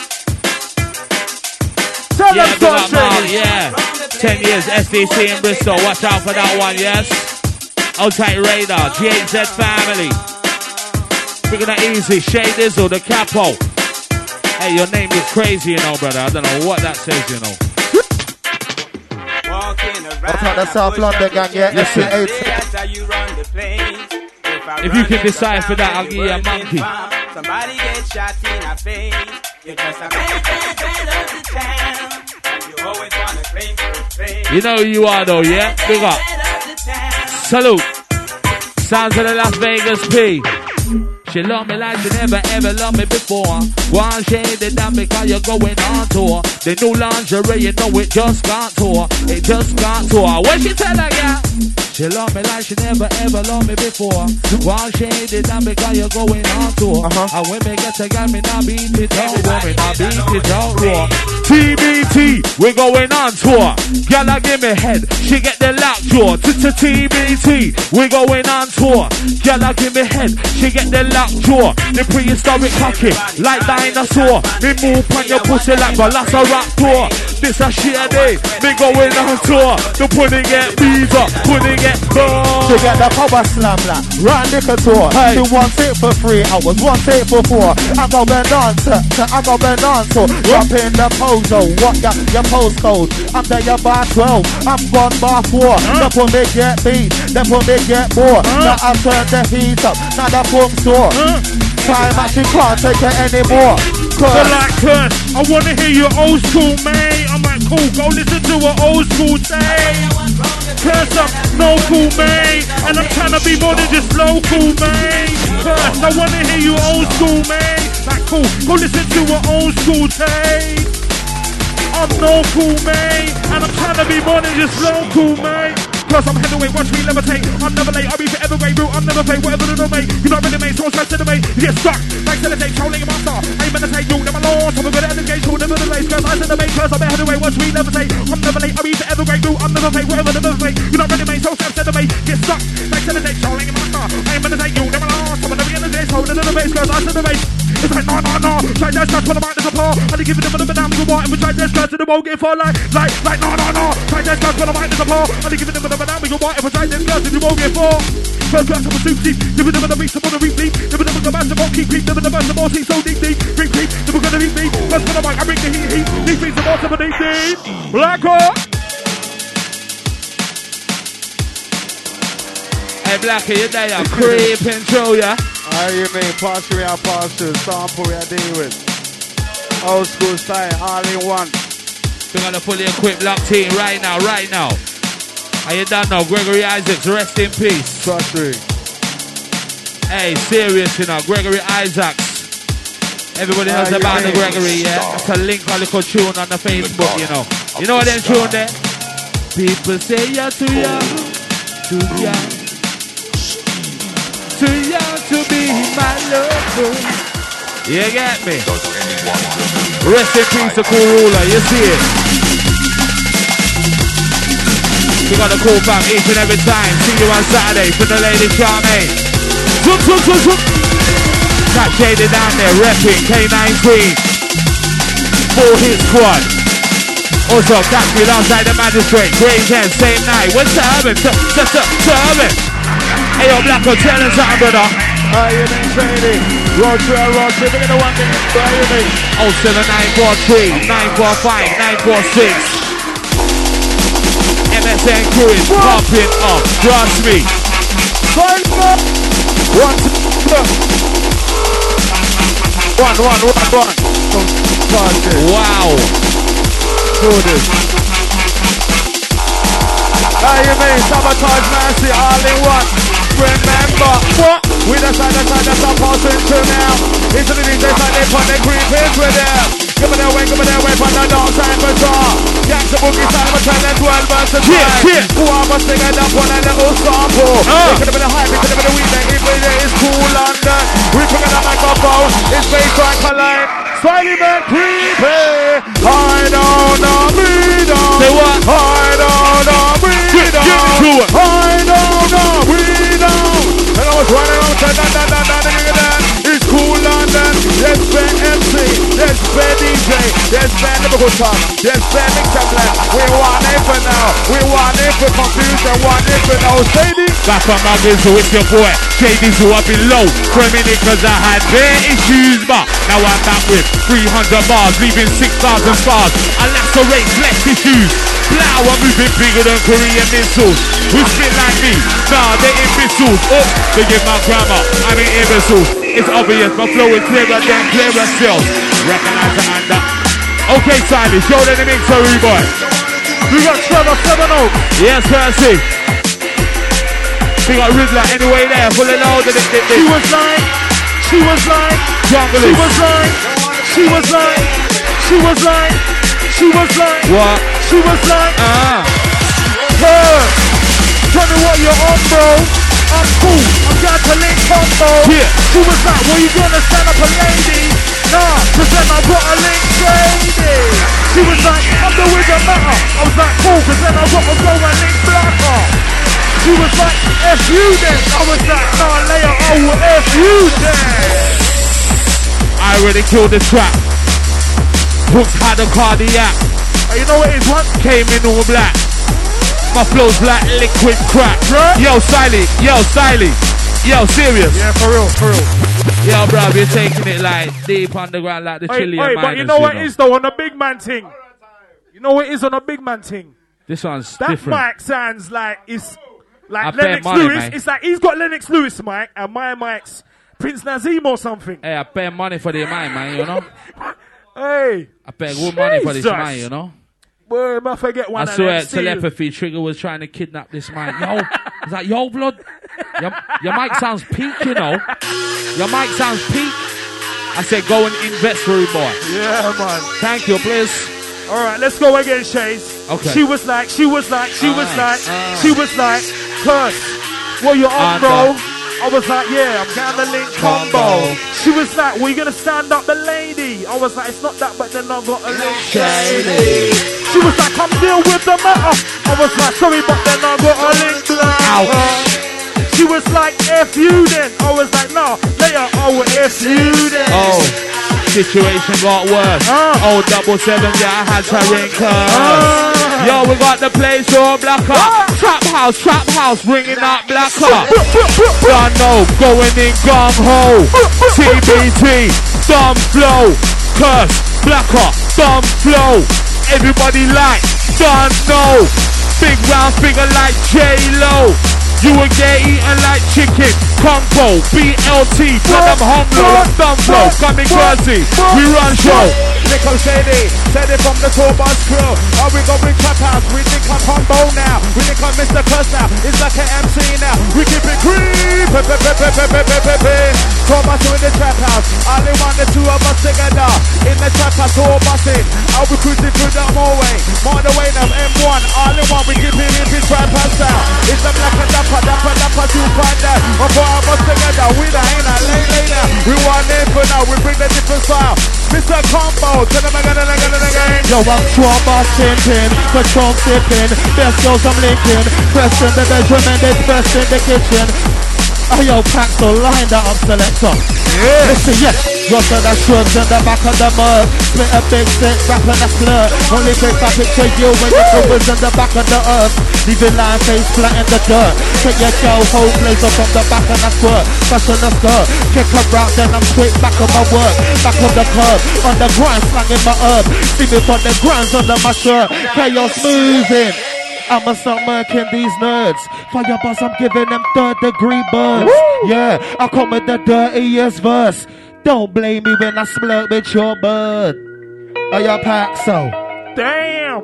Tell Yeah, them big up Mark, something. yeah. 10 years SDC in Bristol. Watch out for that one, yes. Outside Radar, GHZ family. Big that easy. Shay Dizzle, the capo. Hey, your name is crazy, you know, brother. I don't know what that says, you know. What's up, the South London gang, yeah? Listen. SC8. If you can decide for that, I'll give you a monkey. Somebody gets shot in the face. You're just a man of the town. You always want to claim first place. You know who you are, though, yeah? Big up. Salute. Sounds of the Las Vegas P. She love me like she never ever loved me before. One shade it down because you're going on tour. The new lingerie, you know it just got tour. It just got tour. What she tell her, yeah? She love me like she never ever loved me before. One shade it down because you're going on tour. And when me get a girl, me not beat it out, raw. Me not beat it out, raw. TBT, we going on tour. Girl, give me head. She get the lockjaw. TBT, we going on tour. Girl, give me head. She get the lockjaw. The prehistoric cocky, like dinosaur. Me move on your pussy like Velociraptor. This a sheer day. Me going on tour. The pudding get beaver, pudding get gone. To get the power slam like run liquor tour. Hey. She wants it for 3 hours, wants it for 4. I go bend on to I go bend on to drop in the mojo. What your postcode? I'm there, your bar 12. I'm gone bar 4. That's when they get beat. That's when they get more. Now I turn the heat up. Now the boom sore. Time actually can't take it anymore. So like curse, I wanna hear your old school, mate. I'm like, cool, go listen to what old school say. Curse up, no cool, mate. And I'm trying to be more than just local, mate. Curse, I wanna hear you old school, mate. Like, cool, go listen to what old school say. I'm no cool, mate. And I'm trying to be more than just local, mate. Plus I'm heavyweight, watch me levitate. I'm never late, I'll be forever great, bro. I'm never fake, whatever the mate. You're not really mate, so stress to the mate. You get stuck, like sellotape, trolling in my star. I ain't meditate, you never lost. I'm a good at the game, so never the lace. Cause I said the mate, cause I'm a heavyweight, watch me levitate. I'm never late, I'll be forever great, bro. I'm never fake, whatever the mate. You're not really mate, so stress to the mate. Get stuck, like sellotape, trolling in my star. I ain't meditate, you never lost. I'm a never in the day, so never the base, cause I said the mate. It's like, no. Try that scratch when I'm out in the car. I didn't give it a bit of a damn good white. And we tried that scratch and it won't get far like, no. Try that scratch when I'm out in the car. I didn't give it a bit of a damn good white. And we tried that scratch and it won't get far. First class, I'm a soup deep. Never the beast, I'm on the repeat. Never the master, won't keep creep. Never the master, won't see so deep. Bring creep, never gonna beat me. First when I'm out, I bring the heat. These beats are more than they see. Black Hawk. Hey, Blackie, you're there, you're creeping through, yeah? How you mean? Pass through, sample we are dealing with. Old school style, all in one. We're gonna fully equipped locked team right now. Are you done now? Gregory Isaacs, rest in peace. Trust me. Hey, serious, you know, Gregory Isaacs. Everybody knows about the Gregory, yeah? That's a link, a little tune on the Facebook, you know. You know what them tune there? People say you're too young, too young. Too young to be my lover. You get me? Rest in peace to Cool Ruler, you see it? We got a cool back each and every time. See you on Saturday for the Lady Charmaine. Zoom. Got Jada down there repping K19. 4-hit squad. Also, catch me outside the magistrate. Gravesend, same night. What's the urban? Urban. Hey, yo, Blacko, tell us something, brother. How you mean, trading? Road trip, we're gonna one thing. How you mean? 07943 945 946. MSN crew is popping up, trust me. One. Wow. Do this. How you mean? Sabotage Nancy, all in one. Remember what? We decide that's our passing to now. Into the DJ side, they put their creep into them. Give me their way from the dark side for sure. Gangs the boogie side, I'm trying to 12 versus 5. Who are us singing up on a little sample? It could have been a hype, it could have been a weekend. Every day is cool London. We put it on like a boat. It's bass right collide. Smiley man creepy. I don't know, me down. Say what? I don't know, me down. I don't know, me down. And I was running around, it's cool London. There's Ben MC, there's Ben DJ, there's Ben Liverpool Top, there's Ben Mixabland. We want it for now, we want it for confusion, want it for now. Sadie. Back from my so it's your boy, JD, who I've been low for a minute cause I had bare issues, but now I'm back with 300 bars, leaving 6,000 scars. I lacerate less tissues. Plow, I'm moving bigger than Korean missiles. Who spit like me? Nah, they're imbeciles. Oh, forgive my grammar, I'm an imbecile. It's obvious, my flow is clearer than clearer still. Recognize the under. Okay, Siley, show them the mix, sorry boy. We got Trevor 7-0. Yes, Percy. We got Riddler anyway there, full of load. She was lying. Jungle. What? She was like, her. Tell me what you're on, bro. I'm cool. I'm got to link combo. Yeah. She was like, well, you gonna stand up a lady? Nah, cause then I got a link lady. She was like, I'm the with the matter. I was like, cool, cause then I got to go and link blacker. She was like, F you then. I was like, nah, later, I will F you then. I already killed this track. Hooked had a cardiac. You know what it is, what? Came in all black. My flow's like liquid crack. Right? Yo, Siley. Yo, serious. Yeah, for real. Yo, bro, you're taking it like deep underground like the chili and but you know what it is though on the big man thing? You know what it is on the big man thing? This one's that different. mic sounds like it's like I pay Lennox money, Lewis. man. It's like he's got Lennox Lewis mic and my mic's Prince Nazim or something. Hey, I pay money for the mic, man, you know? Hey. I pay good money for this mic, you know? Boy, I forget one I of swear, them telepathy Trigger was trying to kidnap this mic. Yo, it's like, yo, blood, your mic sounds peak, you know? Your mic sounds peak. I said, go and invest, rude boy. Yeah, man. Thank you, please. All right, let's go again, Chase. Okay. She was like, curse. What you on, bro? I was like, yeah, I'm getting the link combo. She was like, well, you gonna stand up the lady? I was like, it's not that, but then I got a link shady. She was like, come deal with the matter. I was like, sorry, but then I got a link later. She was like, F you then. I was like, no, later, I will F you then. Oh, situation got worse. Oh, 77, yeah, I had to ring curse. Yo, we got the place all black up. Trap house, ringing up black up. Don't know, going in gung ho. TBT, dumb flow. Curse, black up, dumb flow. Everybody like, don't know. Big round figure like J-Lo. You will get eaten like chicken. Congo, BLT, but I'm humble. Dumb flow, coming crazy. We run show. Nico Shady, said it from the tour bus crew. Are we going trap house? We think I'm combo now. We think I'm Mr. Curse now. It's like an MC now. We keep it creep. Tour bus in the trap house. Only one, the two of us together. In the trap house, tour busing. I'll be cruising through the motorway. More the way now, M1. Only one, we keep it in the trap house now. It's the black and dapper, two find that. Or four of us together. We the ain't a lay now. We want it for now. We bring the different style. Mr. Combo. Yo, I'm trauma sinking, patrol sipping, best girls I'm linking, pressed in the bedroom and it's pressed in the kitchen. Oh, yo, Paxo, line that up, selector. Yeah. Listen, yes, got to the shrubs in the back of the mud. Split a big stick, wrap in a flirt. Only pick up picture you when the covers in the back of the earth. Leaving line face flat in the dirt. Take your girl whole blazer from the back and I squirt. Fashion the skirt, kick her out, then I'm straight back on my work. Back on the curb, on the grind, slanging my herb. See me from the grinds under my shirt. Chaos moving. I'ma start murking these nerds. Fire boss, I'm giving them 3rd-degree burns. Woo! Yeah, I come with the dirtiest verse. Don't blame me when I splurt with your bird. Oh, your Paxo. Damn.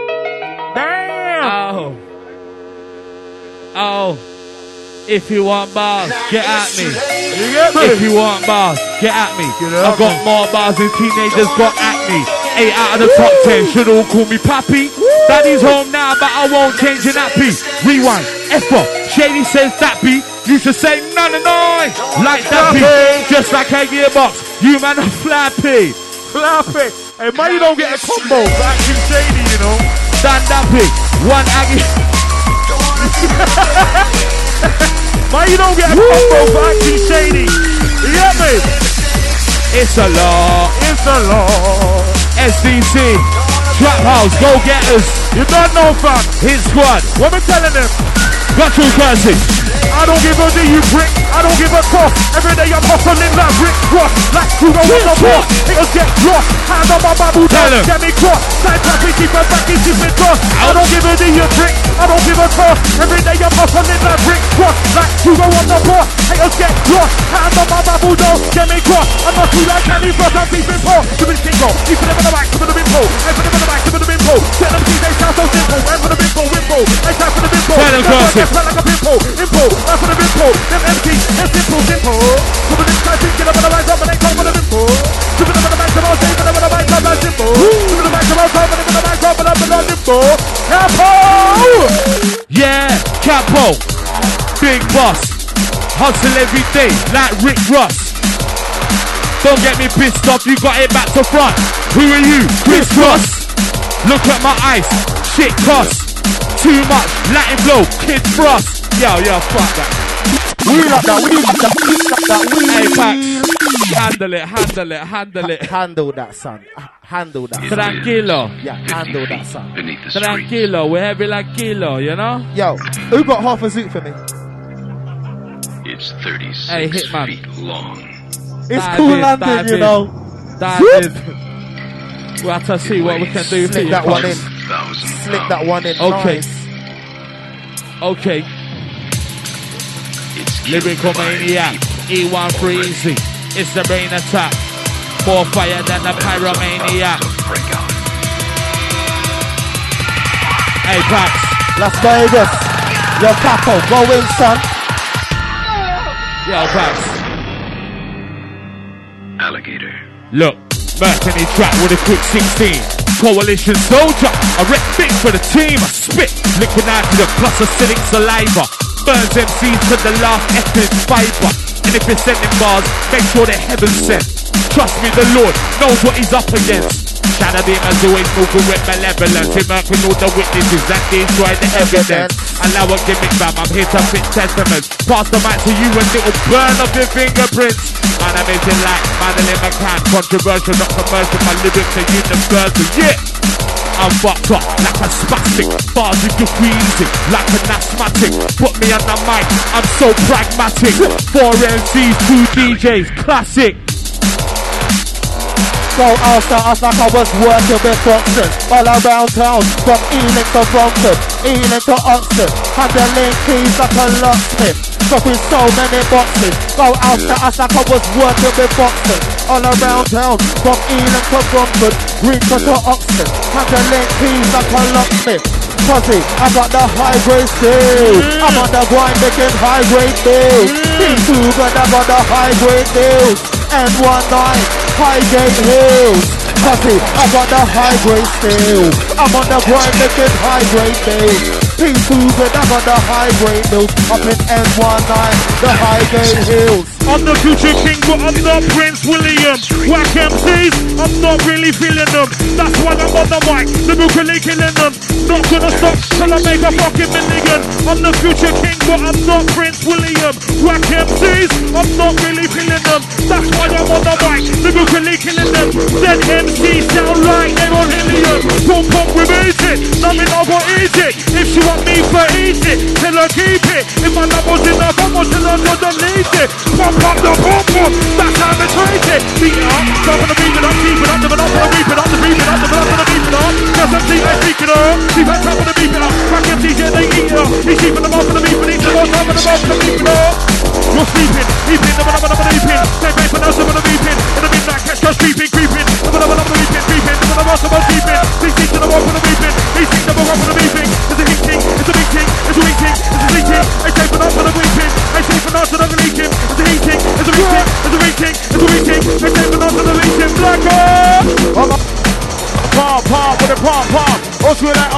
Oh. If you want bars, get at me. You get me? If you want bars, get at me. I got more bars than teenagers got acne. 8 out of the top 10 should all call me Pappy. Daddy's home now, but I won't change an nappy. Rewind, F-up, Shady says that beat. You should say no, like that beat. Just like a gearbox, you man are flappy. Hey, man, you don't get a combo for acting Shady, you know. Stand that pig, one Aggie. Man, you don't get a combo for acting Shady. You get me? It's a law. SDC, Trap House, Go Getters. You don't know, fam. Hit Squad. What am I telling them? Got you, Curses. I don't give a D, you prick. I don't give a toss. Every day I'm hustling like Rick Ross. Like to go on the boss. It'll get lost. Hands on my Bible, get me cross. Side traffic, keep her back, keep it cross. I don't give a D, you prick. I don't give a toss. Every day I'm hustling like Rick Ross. Like to go on the boss. It'll get lost. Hands on my Bible, get me cross. I'm not too like Candy Frost, I'm keeping poor. Give me the tingle. You put them in the back, give me the bimbo. I put them in the back, give me the bimbo. Tell them they sound so simple. I put the bimbo, wimbo. I try for the bimbo. Smell like a pimple, impo. I put the bimbo. Them empty, it's simple. Some of this guys thinking I'm gonna rise up and they come with a bimbo. Some of them on the back of our stage and I'm gonna rise up like simple. Some of the back of our side and I'm gonna rise up and I'm gonna limbo. Capo! Yeah, Capo. Big boss. Hustle every day like Rick Ross. Don't get me pissed off, you got it back to front. Who are you? Chris Cross. Look at my ice, shit costs. Too much Latin flow, Kid Frost. Yo, fuck that. We like that. Hey, Pax, handle it. Handle that, son. Handle that. Tranquilo. Yeah, handle that, son. Tranquilo, we're heavy like kilo, you know? Yo, who got half a zoot for me? It's 36 Hey, Hitman. feet long. It's cool London, you know. Dive in. We'll have to see what we can do for Slick you. that one in. 1,000 Slick that one in. Okay. Nice. Okay. It's Lyrical Maniac. E13 It's the brain attack. More fire than the Pyromaniac. Hey, Pax. Las Vegas. Yo, Capo, go in, son. Yo, Pax. Alligator. Look, Mercury track with a quick 16. Coalition soldier, I rep big for the team. I spit, liquid nitrogen plus acidic saliva. Burns MCs to the last ethnic fiber. And if you're sending bars, make sure they're heaven sent. Trust me, the Lord knows what he's up against. Shadow demons always moving with malevolence. He murking all the witnesses that destroy the evidence. Allow a gimmick, fam, I'm here to fit testaments. Pass the mic to you and it'll burn up your fingerprints. Man, I'm amazing like Madeline McCann. Controversial, not commercial, my lyrics are universal. Yeah! I'm fucked up like a spastic. Bars if you're queasy, like an asthmatic. Put me on the mic, I'm so pragmatic. 4 MCs, 2 DJs, classic. So after us like I was working with boxers all around town, from Ealing to Brompton, Ealing to Oxford, handling keys like a locksmith, dropping so many boxes. Go after us like I was working with boxers all around town, from Ealing to Brompton, Greenford to Oxford, handling keys like a locksmith. Pussy, I got the high grade deals. I'm on the grind making high grade deals. Team 2 but I got the high grade deals. N19, Highgate Hills. Pussy, I got the high grade steel. I'm on the grind making high grade deals. Team 2 but I got the high grade deals. Up in N19, the Highgate Hills. I'm the future king, but I'm not Prince William. Whack MCs, I'm not really feeling them. That's why I'm on the mic, lyrically killing them. Not gonna stop till I make a fucking million. I'm the future king, but I'm not Prince William. Whack MCs, I'm not really feeling them. That's why I'm on the mic, lyrically killing them. Then MCs sound like they're on helium. Don't pump with easy, nothing I got easy. If she want me for easy, tell her keep it. If my number's enough, I'm gonna tell her to delete it. Pump up the pump, that's how I treat it. Beat it up, stop on the beat it up, keep it up, never up, on the beat it up, the beat it up, the blood on the beat it up. Just MC, they speak it up, keep that trap on the beat it up. Crack MCs, yeah, they eat it up. He's keeping them off on the beat, but he's the most up on the mouth, the beat it up. You're sleeping, heaping, the one up on the beeping. They pay for now, some of the beeping. In the midnight, catch us creeping, creeping. The one up on the beeping, creeping. The one up on the beeping. They speak to the one on the beeping. They speak to the one on the beeping. It's a heat king, it's a big king, it's a weak king, it's a sleep king. They say for now, for the weeping. They say for now, for the leaking. It's a heat king, it's a weak king, it's a weak king, it's a weak king. They say for now, for the leaking. Black up! Palm, with a palm. Oh, to that.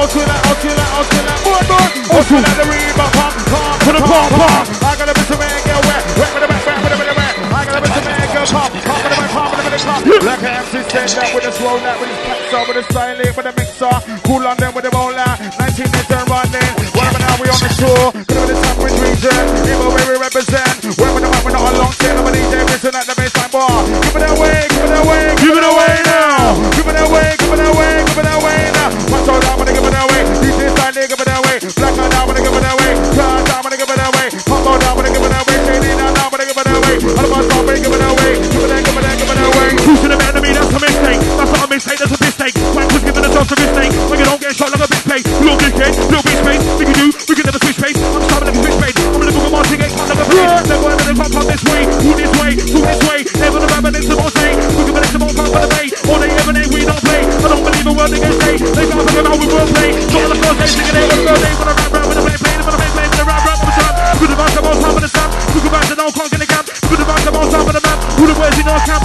More. Oh, to that, the rebound. Palm. Put a palm. I got a bit of man, get wet. Wet with a back. I got a bit of man, get palm. Palm. Black MC stand up with a swole that with his packs up, with a silent, with a mixer. Cool on them with a bowler. 19 minutes and running. Whatever now we on the tour. Get over the top with region. Even where we represent. Where we're not a long tail. I'm a DJ missing at the baseline bar. Give it away now. Give it away now. One shot down, wanna give it away. DJ style, give it away. Black out down, wanna give it away. Cross down, wanna give it away. Pop out down, wanna give it away. Shady down, wanna give it away. All about top, wanna give it away. Give it away. Pushing the enemy, that's a mistake. That's not a mistake, that's a mistake. Quack was giving us a mistake. When you don't get shot like a big play. Little dickhead, little bitch face. We can never switch face. I'm starting like a switch face. I'm gonna go on to get caught like a play. Never ever they come this way. Who this way. Never the rabbit into more say. We can release them all from the bay. All they ever name, we don't play. I don't believe a word they can say. They can't talk about we will play. So on the first day, singing they will day. When I rap, when I play, when I play, when I rap, on the top. Who the back of all time of the stamp. Who can back the no can't get the camp. Who the back of all time of the map. Who the words in our camp.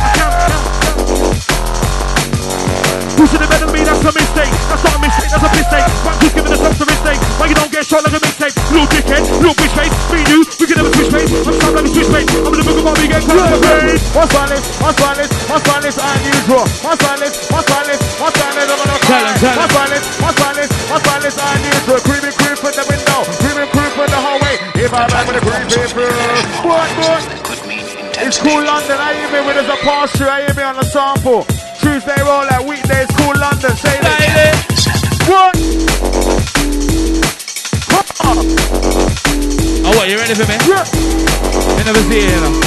Pushing the enemy, that's a mistake. That's not a mistake, that's a mistake. Back just giving us a mistake. Why you don't get shot like a mistake? Little dickhead, little bitch face. Me and you, we can never switch face. I'm sound like a switch face. I'm in the book of my big get caught like a face. What's violence, unusual. What's violence, I'm gonna cry. What's violence, unusual. Creeping from the window, creeping from the hallway. If I rap with a creeping what? It's cool London, I hear me with us a pass through, I hear me on the sample. Tuesday roll like weekdays, cool London, say that. What? Oh, what, you ready for me? Yeah. In never see it, you know.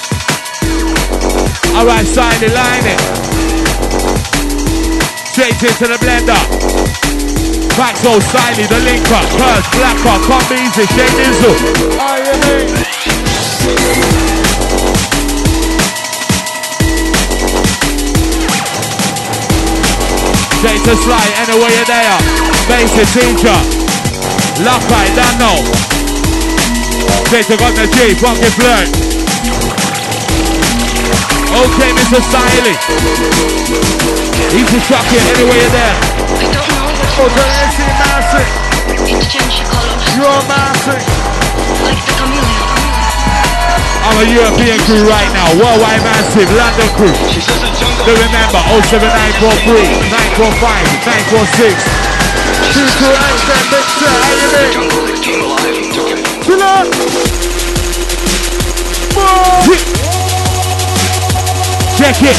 Alright, Siley, line it. Straight into the blender. Paxo, Siley, the linker. Curse, Blacker, come easy, Shane Nizzle. Oh, yeah, mate. Straight to Sly, anyway you're there. Basic teacher. Lockeye, don't know. Straight to got the G, funky flirt. Okay, Mr. Siley. Easy chuck it, anyway you're there. I don't know what's Oh, the NC Massive. It changed colors. You're Massive. Like the chameleon. I'm a European crew right now. Worldwide Massive, London crew. Do remember, 07943 945 946. 228, then mixer. How you doing? Chill out. Check it.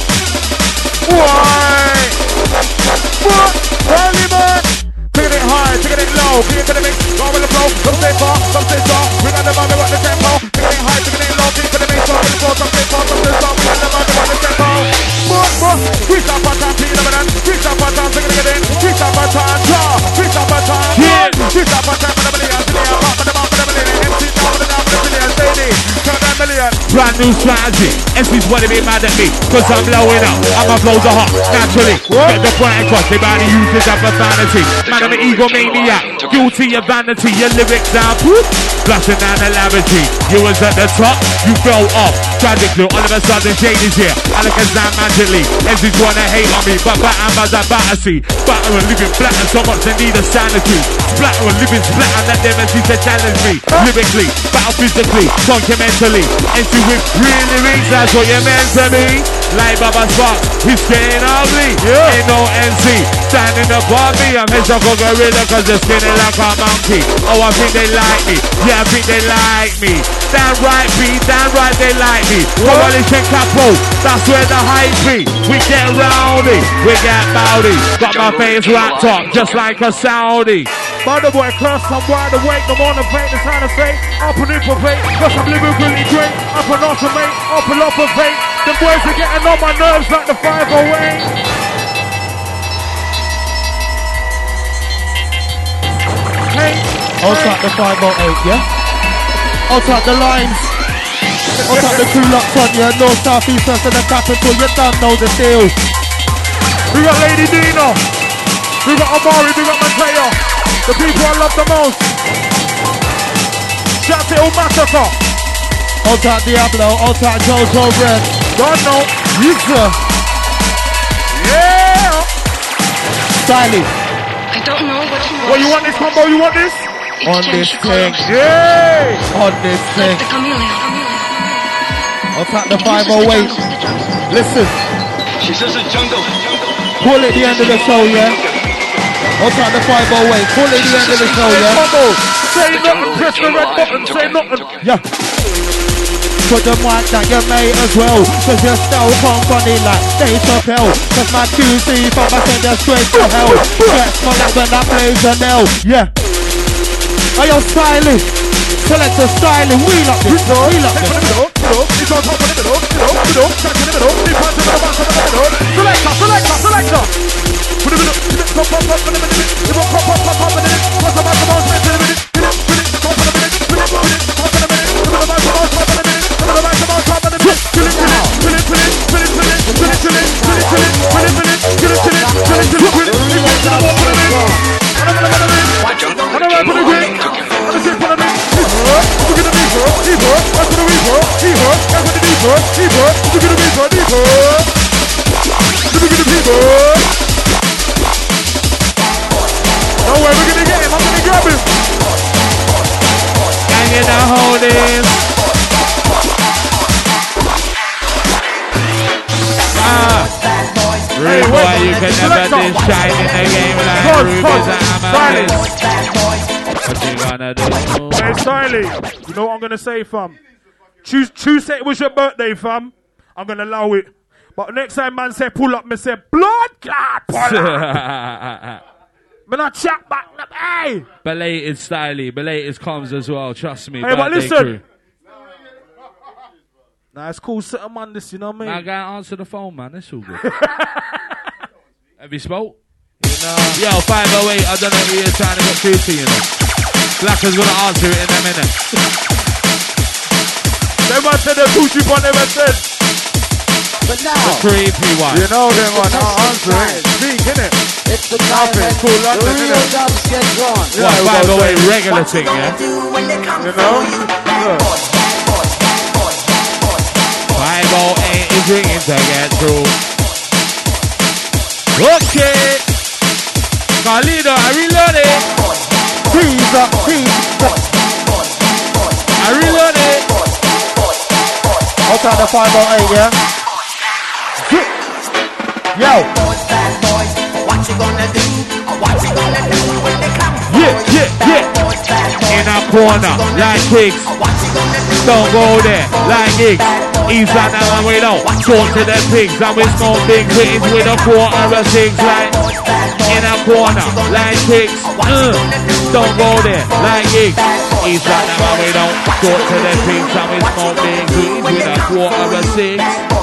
Why? What? Holy man. Taking it high, taking it low, get into the mix, go with the flow, some stay far, some stay far, we got the man, we want the tempo, taking it high, taking it low, get into the mix, go with the flow, some stay far, some stay far, we got the man, we want the tempo. We stop our time, Peter Manan, we stop our time, taking it in, we stop our time, draw, we stop our time, we stop our time, for the million, pop the bomb, for the million, MC down for the down, for the million, steady, turn that million. Brand new strategy. MC's wanna be mad at me, cause I'm blowing up, and my flows are hot, naturally. Get the point across, they body use it up for sanity. Man, I'm an egomaniac, guilty of vanity, your lyrics down, flashing down the lavatory. You was at the top, you fell off. Tragically, all of a sudden Shade is here, Alakazam magically. MC's wanna hate on me, but Batman's a battersea. Batman living flat and so much they need a sanity. Splatter living splat and let them MC's to challenge me. Lyrically, battle physically, fundamentally. MC with real lyrics, that's what you're meant to be. Like Baba Spark, he's getting ugly. Ain't no MC standing above me. I'm heads up a gorilla cause they're skinny like a monkey. Oh, I think they like me. Yeah, I think they like me. Damn right, B, damn right they like me. Coalition Capo, that's where the hype be. We get rowdy, we get bowdy. Got my face wrapped up just like a Saudi. By the boy, class, I'm wide awake, I'm on the fake, the sign of fake, up and in for fake, cause I'm lyrically great, up and off the mate, up and off of fake, the boys are getting on my nerves like the 508. Hey, I'll start the 508, yeah? I'll start the lines. I'll start the crew locked on, yeah? North, south, east, west, and the capital, you don't know the deal. we got Lady Dino, we got Amari, we got Mateo, the people I love the most. Shout to El Massacre. I'll start Diablo, I'll start Jojo Red. Don't know. Yes, sir. Yeah. Siley. I don't know what's wrong. What, you want this combo? You want this? It On this changed thing. colors. Yeah. On this thing. Like the chameleon. I'll start the It uses 508. the jungle. Listen. She says it's jungle. Call it the end of the show, yeah? I'll start the 508. Call it the end of the show, yeah? Combo. Say nothing. Press the red button. Say nothing. Yeah. Put the mic that you made as well, cause you're still come funny like Dave Chappelle. Cause my QC from my send you straight to hell. Get small up when I plays a nail. Yeah. Are you styling? Select the styling, wheel up this, wheel up this. It's on top of the middle, check in the middle, deep punch in the back of the middle. Selector. Put the middle, pop in the minute, it will pop in the minute, what's the back of our in the minute, top of the minute, top of the minute, top of the back of our top of the minute, top of the back of our top of the minute, fill it. No way, we're gonna get him. I'm gonna grab him. Gang in the holdings. Rude boy, you can never shine in the game like rubies and amethyst. What you gonna do? Hey, Siley, you know what I'm gonna say, fam? Choose it was your birthday, fam. I'm gonna allow it. But next time man say pull up, me say blood clot. Pull up. Me not chat back. Hey. Belated Styly, belated comms as well. Trust me. Hey, but birthday listen. crew. Nah, it's cool. Set 'em on this, you know what I mean? I gotta answer the phone, man. It's all good. Have you spoke? Nah. Yo, 508, I don't know who you're trying to get through to, you know. Blacker's gonna answer it in a minute. Never said the Gucci one never said. But now, The creepy one. You know them one, I'll answer it. Speak, innit? it's the time Nothing. when Cool the London, real innit? jobs get drawn. What, 508 regular thing, yeah? You know? Look. 508 is ringing to get through. Okay. Carlito, I reload it. Tease up, tease up. I reload it. Outside the 508, yeah? Yo. Yeah. In a corner, like pigs. Don't go there, like gigs. Eastside now and we don't talk to the pigs. And we smoke big hittings with a quarter of six, like in a corner, like pigs. Don't go there, like gigs. Eastside now and we don't talk to the pigs. And we smoke big hittings with a quarter of six.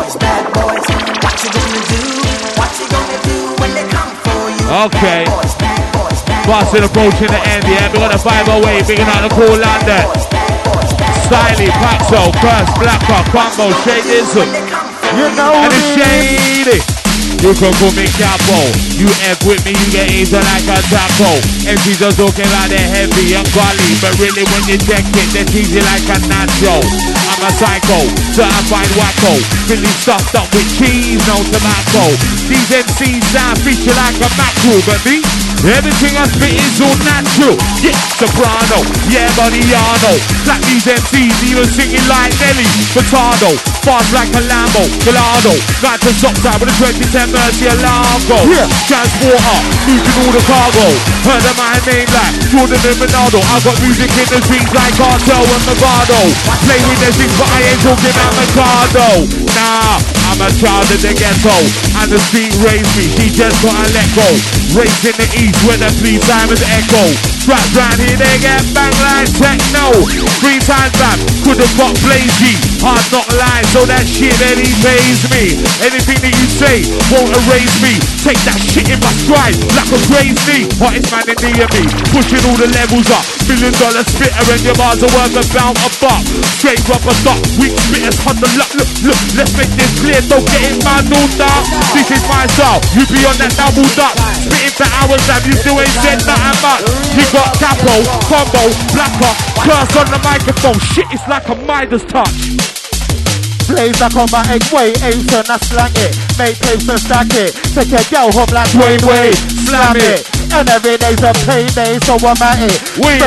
Okay. Boston approaching the end, yeah. We got a 508, big out the cool London. Styly, Paxo, Curse, Blacker, Combo, Shade Ism. You know And it's shady. You can call me Capo. You F with me, you get eaten like a taco. MCs are talking like they're heavy and gully, but really when you check it, they're cheesy like a nacho. I'm a psycho, certified wacko. Really stuffed up with cheese, no tobacco. These MCs sound fishy like a mackerel, but me, everything I spit is all natural. Yeah, soprano, yeah, Bodiano. Like these MCs, even singing like Nelly Furtado. Fast like a Lambo, Gallardo. Got to stop time with a 2010 Mercy Largo. Yeah. Transporter, moving all the cargo. Heard of my name like Jordan and Ronaldo. I got music in the streets like Cartel and Magado. Play with the things, but I ain't talking about Mikado. Nah, I'm a child of the ghetto. And the street raised me, she just gotta let go. Raised in the east where the police sirens echo. Rap round here, they get bang like techno. 3 times back, could've got Blazy. Hard not lying, so that shit really pays me. Anything that you say won't erase me. Take that shit in my stride like a crazy. Hottest man in the me, pushing all the levels up. $1 million spitter and your bars are worth about $1. Straight rubber stock, weak spitters hunt the luck. Look, let's make this clear, don't get it muddled up. This is my style, you be on that double duck. Spitting for hours, damn, you still ain't said nothing much. You got Capo, Combo, Blacker, Curse on the microphone. Shit, it's like a Midas touch. Blaze like on my egg way, ace and I slang it. Make tapes and stack it. Take your girl home like way, slam it. And every day's a payday, so I'm at it. Wheeler.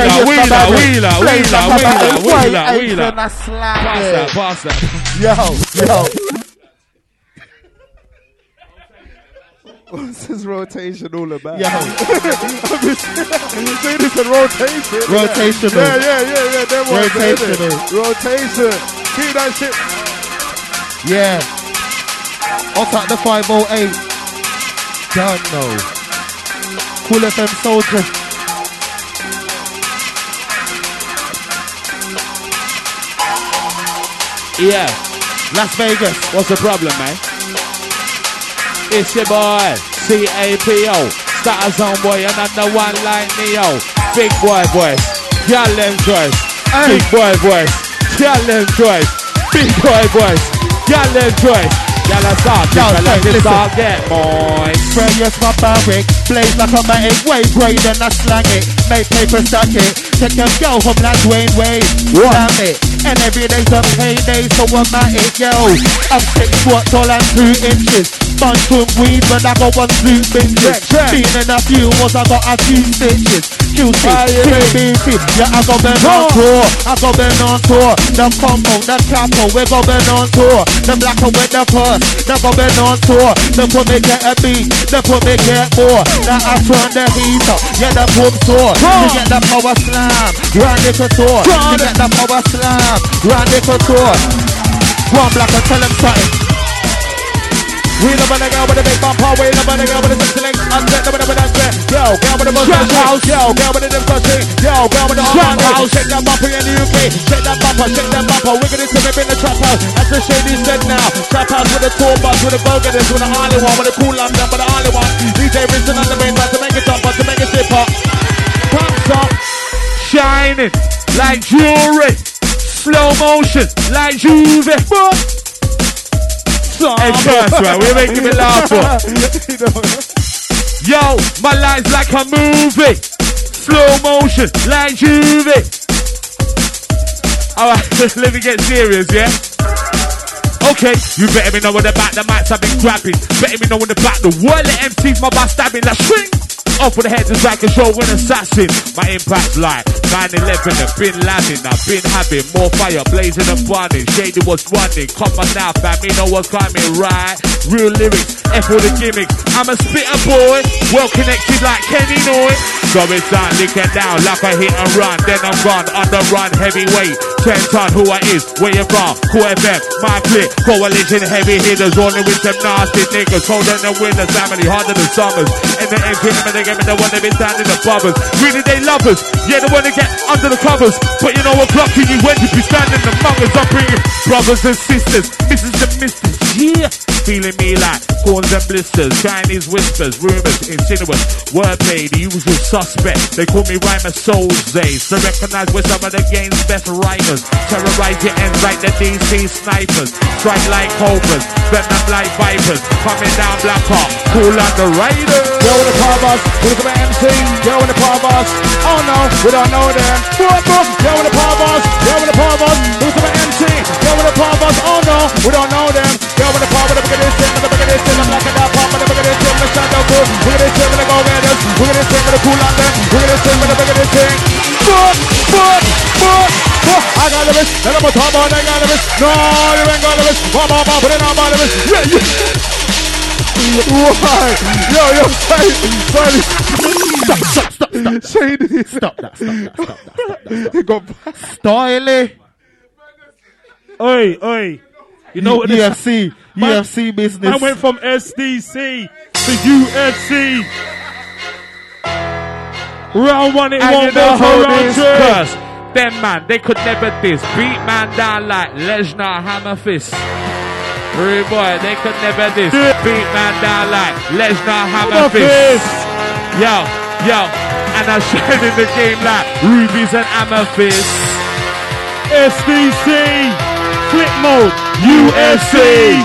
And I slang it. Pass that. Yo. What's this rotation all about? Yo. I'm saying it's a rotation. Rotational. Yeah. Them ones, Rotational. Rotation. Keep that shit. Yeah. What's at the 508? Don't know. Cool FM Soldier. Yeah. Las Vegas. What's the problem, man? It's your boy, C-A-P-O. Starter Zone boy, another one like Neo. Big boy voice, y'all them choice. Big boy voice, y'all them choice. Big boy voice, y'all them choice. Y'all are start, like this start get boy. Sprayers my barrack, blaze like a matic, way great and I slang it. Make paper stack it, take your girl home like Wayne Wade. Damn it, and every day's a payday, so I'm at it, yo. I'm 6 foot tall and 2 inches. Bunch from weed when I got 1 2 binges. Been in a few was I got a few stitches. QC, TBC, yeah I got been on tour. I got been on tour. The combo, the capo, we got been on tour. The blacker with the purse, they got been on tour. They put me get a beat, they put me get more. Now I turn the heat up, yeah the boom tour. You get the power slam, run the couture. You get the power slam, run the couture. One blacker, tell him something. We love a nigga with a big bumper, we love a nigga with a sexy link. I'm set up with a dance. Yo, Yo, girl with the bus house. Yo, girl with the discotheque. Yo, girl with the house. Shake that bumper in the UK. Shake that bumper, shake that bumper. Wiggity to me in the trap house. As the Shady said now. Trap house with a tour bus, with a burger, this with the only one, with a cool lamp, but the only one. DJ Rinson on the main line to make it jump, to make it zip up. Pumps up. Shining like jewelry. Slow motion like Juve. Hey, first, right? We're making me laugh for. Yo, my line's like a movie. Slow motion like Juve. Alright, let me get serious, yeah? Okay, you better me know when the back the mics I've been grabbing. Better me know when the back the world of MC's my back stabbing. Like swing! Off with the head just like a show when assassin. My impact's like 9/11 and Bin Laden. I've been having more fire blazing and burning. Shady was running. Come on now, fam, me know what's coming, right? Real lyrics, F all the gimmicks. I'm a spitter boy, well connected like Kenny Noy. So it's down, lick it down like a hit and run. Then I'm gone, on the run, heavyweight. 10 ton, who I is, where you from? Cool FM, my click, coalition, heavy hitters. Only with them nasty niggas, holding the winners, family harder than summers. And the entertainment, they get me the one they been standing above us. Really they love us, yeah, the one they get under the covers. But you know what, clocking you when you be standing among us. I'm bringing brothers and sisters, misses and misters, yeah. Feeling me like corns and blisters, Chinese whispers, rumors, insinuous, wordplay, the usual suspect. They call me Rhymer Soulzays, to recognize we're some of the game's best writers. Terrorize your ends like the DC snipers, strike like cobras, venom like vipers, coming down Black Hawk, cool on the riders. Yo, with the power boss, who's the MC? Yo, with the power boss. Oh no, we don't know them. Yo, with the power boss. Yo, with the power boss, who's the MC? Yo, with the power boss. Oh no, we don't know them. Yo, with the power, with the bigger this thing, with the bigger this thing. I'm like a dog pop, with the bigger this thing, with the shadow good. Look at this thing, with the go-getters. Look at this thing, with the cool on them. Look at this thing, with the bigger this thing. I got the best. Let them talk about I got the best. No, you ain't got the best. Put it on by the best. Yeah. Why? Yo, stop. Shady. Stop that. You got styling. Oi. You know what UFC business. I went from SDC to UFC. Round one, it won't go to round two. Them man, they could never diss. Beat man down like Lesnar Hammer Fist. Rude boy, they could never diss. Beat man down like Lesnar Hammer Fist. Yo, and I shine in the game like rubies and amethyst. SDC, flip mode, UFC,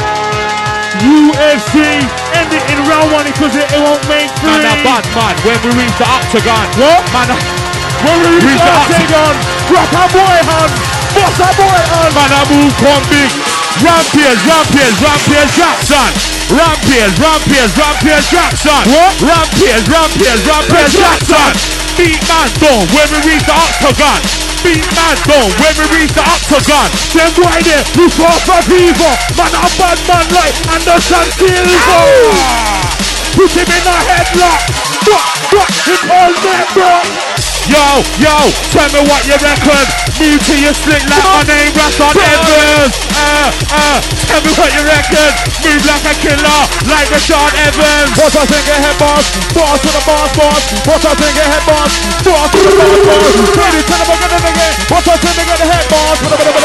end it in round one because it won't make three. Man, a bad man, when we reach the octagon. What? Man, when we reach the octagon, rock our boy on, boss our boy on. Man, I move come big. Rampage Jackson. Rampage Jackson. What? Rampage Jackson. Beat man down when we reach the octagon. Beat man down when we reach the octagon. Then why there? You fought for people. Man, a bad man like Anderson Silva. Put him in a headlock. What? It's all that, bro. Yo, tell me what you reckon. Move to your slick like my name, Rasson Evans. Tell me what you reckon. Move like a killer, like Rasson Evans. What I think ahead, boss. Boss to the boss. What I think ahead, boss. Boss to the boss. Ready to the bugger again. What I think ahead, boss. Boss to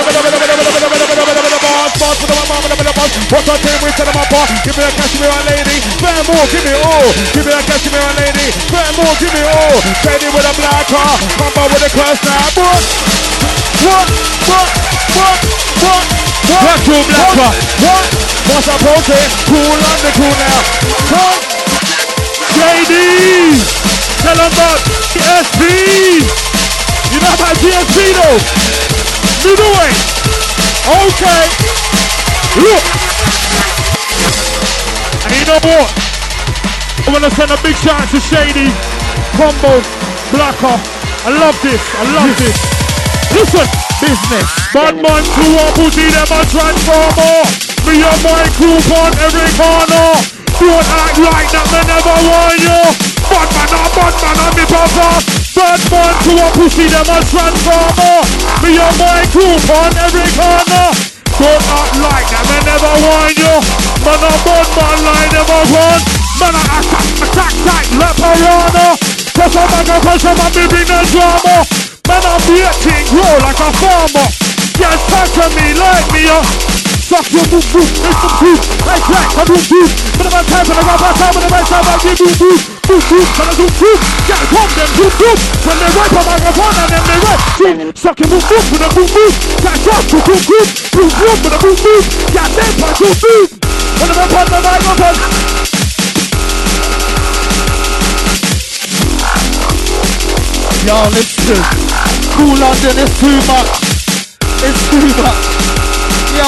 the boss. What I think we tell them apart. Give me a cashmere lady. Fair more, give me all. Give me a cashmere lady. Fair more, give me all. Shady with a black car, come on with a curse now. What? What's your black car? What? What's up, okay? Cool on the cool now. What? JD! Tell them about GSP! You know about GSP though? Middleweight! Okay! Look! And you know what? I want to send a big shout out to Shady, Combo, Blacker. I love this. Listen, business. Bad man crew up, pussy them a transformer. Me and my crew on every corner. Don't act like that, me never warn you. Bad man, I'm me brother. Bad man crew up, pussy them a transformer. Me and my crew on every corner. Don't act like that, me never warn you. Man a bad man like never run. Man, I attack tight, Leporano. Pressure man, me bring the drama. Man, I'm beating, grow like a farmer. Yes, pressure me like me, suck your boom boom, make some boom. Like that, I do boom. But I'm time for the rubber time, but I'm time I give boom boom. Boom boom, but I do boom. Yeah, come them boom boom. When they rap on microphone and then they rap. Suck your boom boom with a boom boom. Catch up to boom boom. Boom boom with a boom boom. Yeah, then punch boom boom. When they rap on the microphone. Yo, listen. Cool London is too much. It's too much. Yo.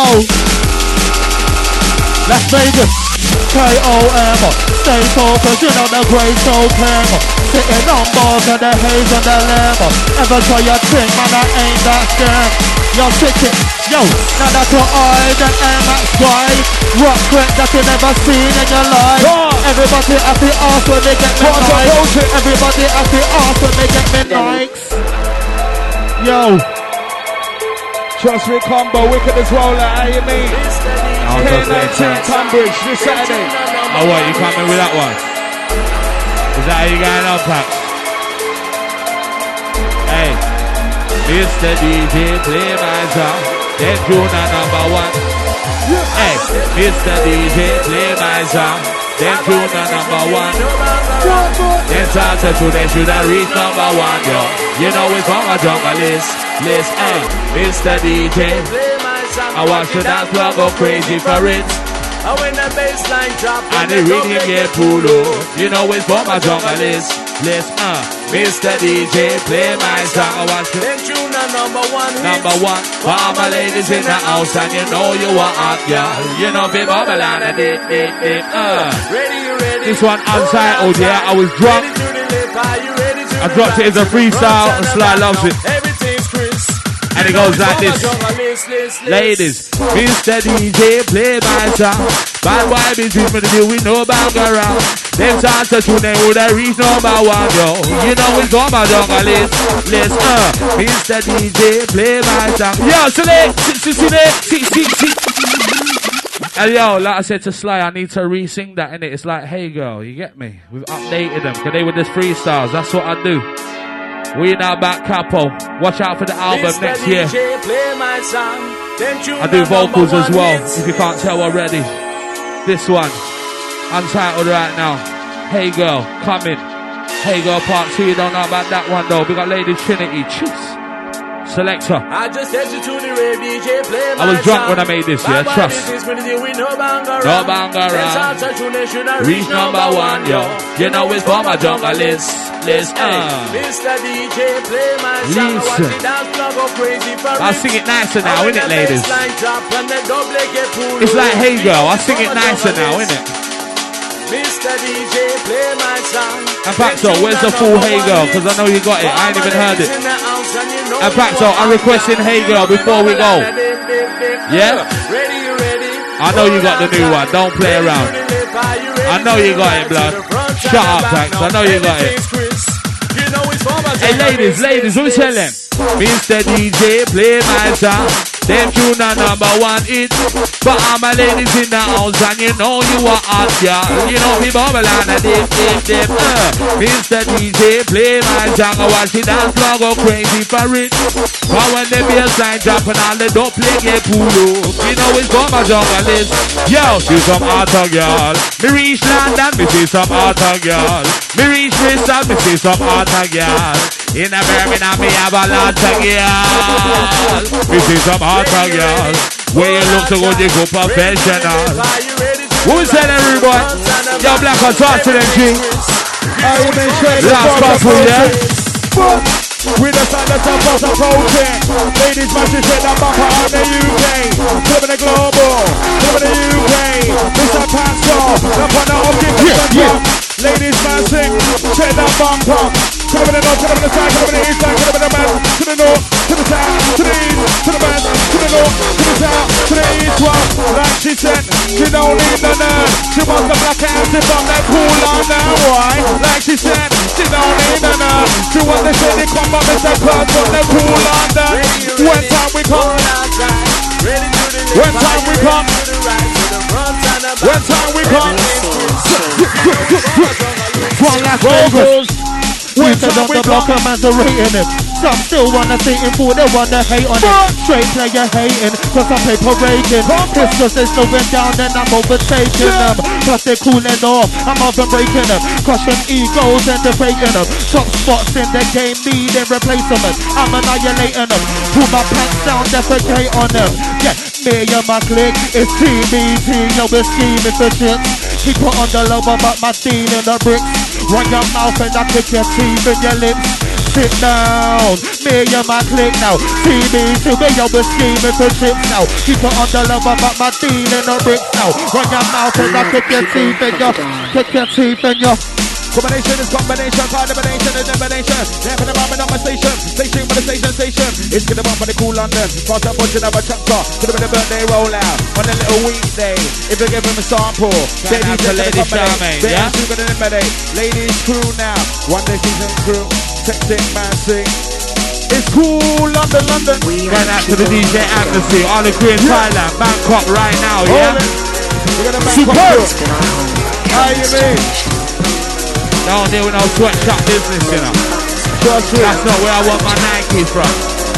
Las Vegas. K-O-M. Stay focused, you know the grace so clear. Sitting on board of the haze and the lamb. Ever try your thing, man, I ain't that scared. Yo, sit it. Yo, now that's what I then aim at sky. Rock quick that you never seen in your life. Everybody at the arse when they get me likes. Everybody at the arse when they get me likes. Yo. Trust me, combo, wicked as well, like how you mean? K19 Tunbridge this Saturday. Oh, what, you coming with that one? Is that how you going on, Pax? Hey, Mr. DJ, play my song. Then tune number one. Hey, Mr. DJ, play my song. Then tune number one. Then start to tune, they should have reached number one, yo. You know it's on my jungle list. Hey, Mr. DJ, I watch the dance floor go crazy for it. And when the bassline drop and the rhythm get pull up, you know it's for my jungle list. Mr. DJ, play my song. I watch it. Then tune number one. Number one. For all my ladies in the house, and you know you are hot, girl. You know be bubble and a dip. Ready. This one untitled, yeah. I was drunk. I dropped it as a freestyle, and Sly loves it. And it goes like this. Ladies, Mr. DJ, play my song. Bad boy between me and you, we know bang around. Them songs to tune, they would have reached number one, yo. You know it's on my jungle list. Mr. DJ, play my song. Yo, see. And yo, like I said to Sly, I need to re-sing that, innit? It's like, hey girl, you get me? We've updated them, because they were just freestyles. That's what I do. We now back Capo. Watch out for the album next year. I do vocals as well, if you can't tell already. This one, untitled right now. Hey girl, coming. Hey girl, part 2, you don't know about that one though. We got Lady Trinity. Cheers. Selector. I just said you to the radio, DJ, play my I was drunk when I made this, yeah, trust. No banger around. Reach number one, yo. You know it's for my jungle list. Mr. DJ, play my song. Listen. I sing it nicer now, innit, ladies? It's like, hey girl, I sing it nicer now, innit? Mr. DJ, play my song. And Paxo, where's the full Hey Girl? Because I know you got it. I ain't even heard it. And Paxo, I'm requesting Hey Girl before we go. Yeah? I know you got the new one. Don't play around. I know you got it, blood. Shut up, Pax. I know you got it. Hey, ladies, who tell them? Mr. DJ, play my song. Them tune number one hit. But all my ladies in the house, and you know you are hot, yeah. You know me bubble and a dip. Mr. DJ, play my song. I watch it dance floor go crazy for it. But when the bassline drop and all the dope play get pull up, you know it's for my jungle list. Yo, see some hotter girl. Me reach London, me see some hotter girl. Me reach Bristol, me see some hotter girl. In a Birmingham, me have a lot of girl. Me see some hotter girl. Where you look so good, you go professional. Who's that, everybody? Yo, Black, I talk to them, G. Last couple, yeah? With the sound that's approaching. Ladies, matches with the bumper on the UK. Living the global, living the UK. Mr. Pascal, up on the object. Ladies, man, sing, check that bumper. Come over the north, come over the side, come over the east side, come over the man, to the north, to the south, to the east, to the man, to the north, to the south, to the east one. Like she said, she don't need the nerd. She wants the black ass if I'm that cool on now, why? Like she said, she don't need the nerd. She wants the shady come up and say, cause from the cool on that. When time we come, when time we come. One time we come. One Las Vegas. Winter on the block, a man's rating him. Some still wanna see him fool, they wanna hate on him. Straight player hating, cause I'm paper raking. It's just they slowing down, then I'm overtaking them. Plus they're cooling off, I'm over breaking them. Crushing egos and deflating them. Top spots in the game, needing replacement. I'm annihilating them. Pull my pants down, defecate on them. Yeah, me and my clique, it's TBT, yo, we're scheming for shit. Keep it on the low, but my deal in the bricks. Run your mouth and I kick your teeth in your lips. Sit down, me and my clique now. See me to me, yo, we're scheming for chips now. Keep it on the low, but my deal in the bricks now. Run your mouth and I kick your teeth in your, kick your teeth in your. Combination is combination, combination is combination. Never the moment on my station, station for the station. It's gonna bump on the cool London. Fast up punching up a chapter. Could have been a birthday rollout on a little weekday. If you give him a sample, ladies and Lady Charmaine, yeah. Ladies crew now, one day season crew, texting man sing. It's cool London, London. Going out to the DJ Amnesty, all the crew in Thailand, Bangkok right now, yeah. We're gonna Bangkok. How you mean? Don't deal with no sweatshop business, you know. That's not where I want my Nike from.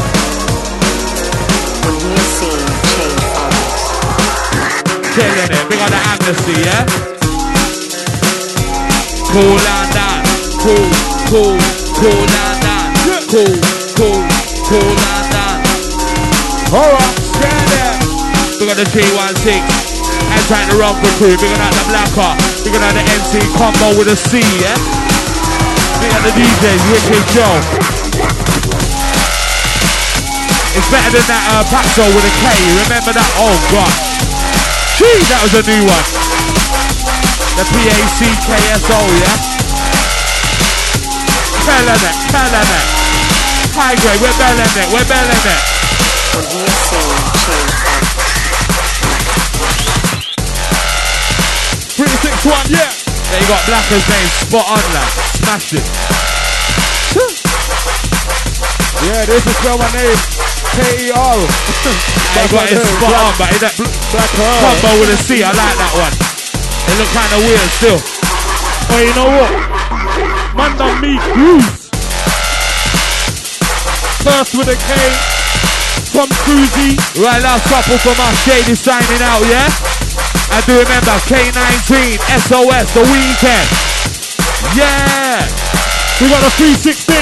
Chilling it, big on the Amnesty, yeah? Cool and down, cool and down, cool and down. Alright, stand there. Big on the G16. And trying to run for crew, bigger than the Blacker, bigger than the MC combo with a C, yeah? Bigger than the DJs, Wicked Joe. It's better than that Paxo with a K, remember that? Oh god. Gee, that was a new one. The PACKSO, yeah? Belling it. High grade, we're belling it. 361, yeah. There you got Blacker's name, spot on that. Smashed it. Yeah, this is spell my name. K-E-R. They got it spot on, but that combo with a C, I like that one. It look kind of weird still. Oh, you know what? Man done me Cruise. First with a K from Cruzy. Right, last couple from us. Shady signing out, yeah? I do remember K19, SOS, The Weekend. Yeah! We got a 316.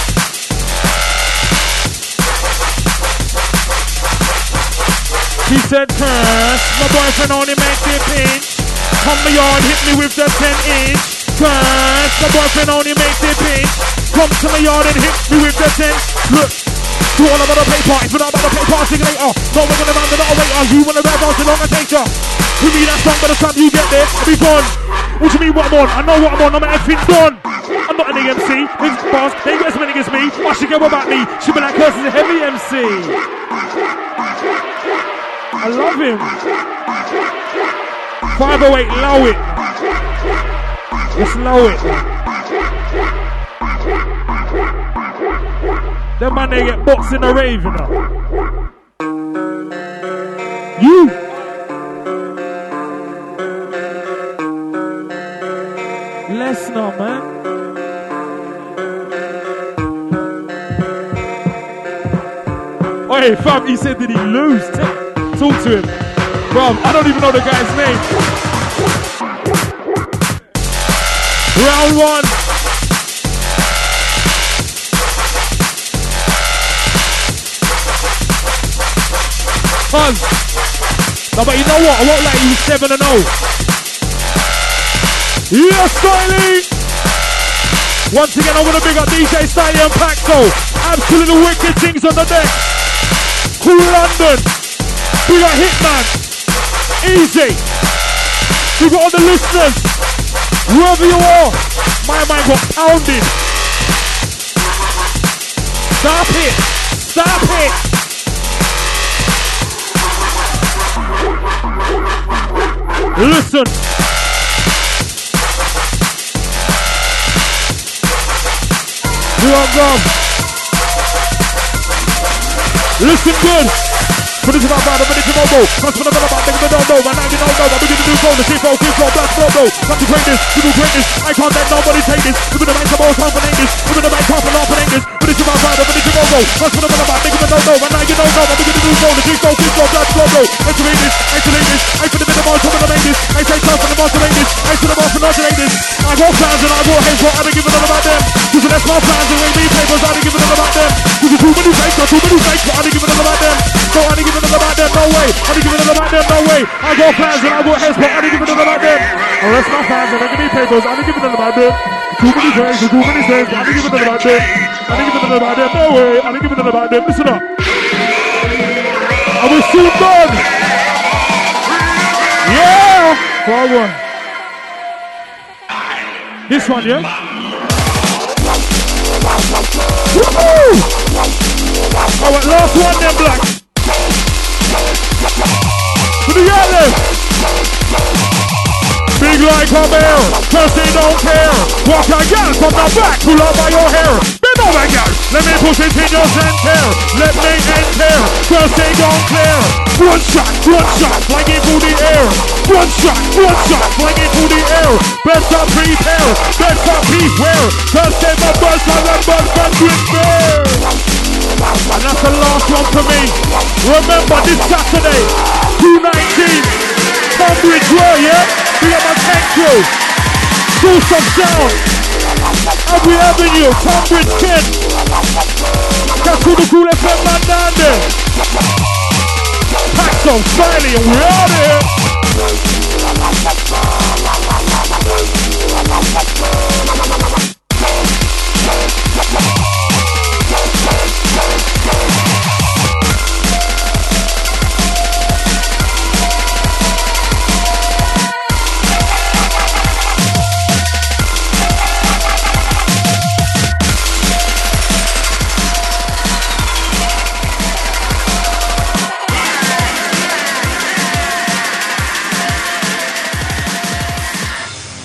He said, my boyfriend only makes it pinch. Come my yard, hit me with the 10-inch. My boyfriend only makes it pinch. Come to my yard and hit me with the 10. Look. You all about the paper, if you're not about the paper, sing later. No, we're gonna round the not waiter. You wanna rev out, so long and take ya. Give me that song, by the time you get there, I'll be gone. What do you mean what I'm on? I know what I'm on, I'm everything done. I'm not an EMC, it's boss, they get as many as me. Why she go about me? She be like, Curse is a heavy MC. I love him. 508, low it. Just low it. Them man, they get boxed in a rave, you know. You! Lesnar, man. Oh, hey, fam, he said, did he lose? Talk to him. Bro, I don't even know the guy's name. Round one. No, but you know what? I won't let you 7-0. Yeah, Stylie! Once again, I want to big up DJ Stylie and Paxo. Absolutely wicked things on the deck. Cool London. We got Hitman. Easy. We got all the listeners. Wherever you are. My mind got pounded. Stop it. Stop it. Listen. We are gone. Listen good. But this is not bad, I'm ready to mobile. That's what I'm about, nigga, don't know. Man, now you don't know. I'm beginning to do gold. The shit flow, kiss flow, black flow, blow. Come to greatness, to do greatness. I can't let nobody take this. We're gonna make some more time for English. We're gonna make time for laugh for English. But this is not bad, I'm ready to mobile. That's what I'm about, nigga, don't know. Man, now you don't know. I'm beginning to do gold. The shit flow, kiss flow, black flow, blow. Enter English, enter English. I for the bit of more time for the English. I say time for the master English. I to the more for not to English. I got fans and I got heads, but I don't give a damn about them. Cause that's my fans and they need papers, I don't give a damn about them. Cause there's too many fakes, but I don't give a damn about them. So I don't give a damn about them, no way. I don't give a damn about them, no way. I got fans and I got heads, but I don't give a damn about them. Oh, that's my fans and they need papers, I don't give a damn about them. Too many fakes, I don't give a damn about them. I don't give a damn about them, no way. I don't give a damn about them. Listen up. I will soon done. Yeah! Forward. This one, yeah? Woo-hoo! Alright, last one then, Black. To the yellow. Big like a bear, cause they don't care. Walk a girl from the back, pull up by your hair. Bend over, girl, let me push it in your center. Let me enter, cause they don't care. One shot, flying into the air. One shot, flying into the air. Better prepare, better beware. Cause they my buzz on the buzz and with bear. And that's the last one for me. Remember this Saturday, 219. Tunbridge Road, yeah? We have a tank crew. Do some sound. Every avenue, Tunbridge Kent. That's who the cool FM man down there. Pack some styling, and we're out here.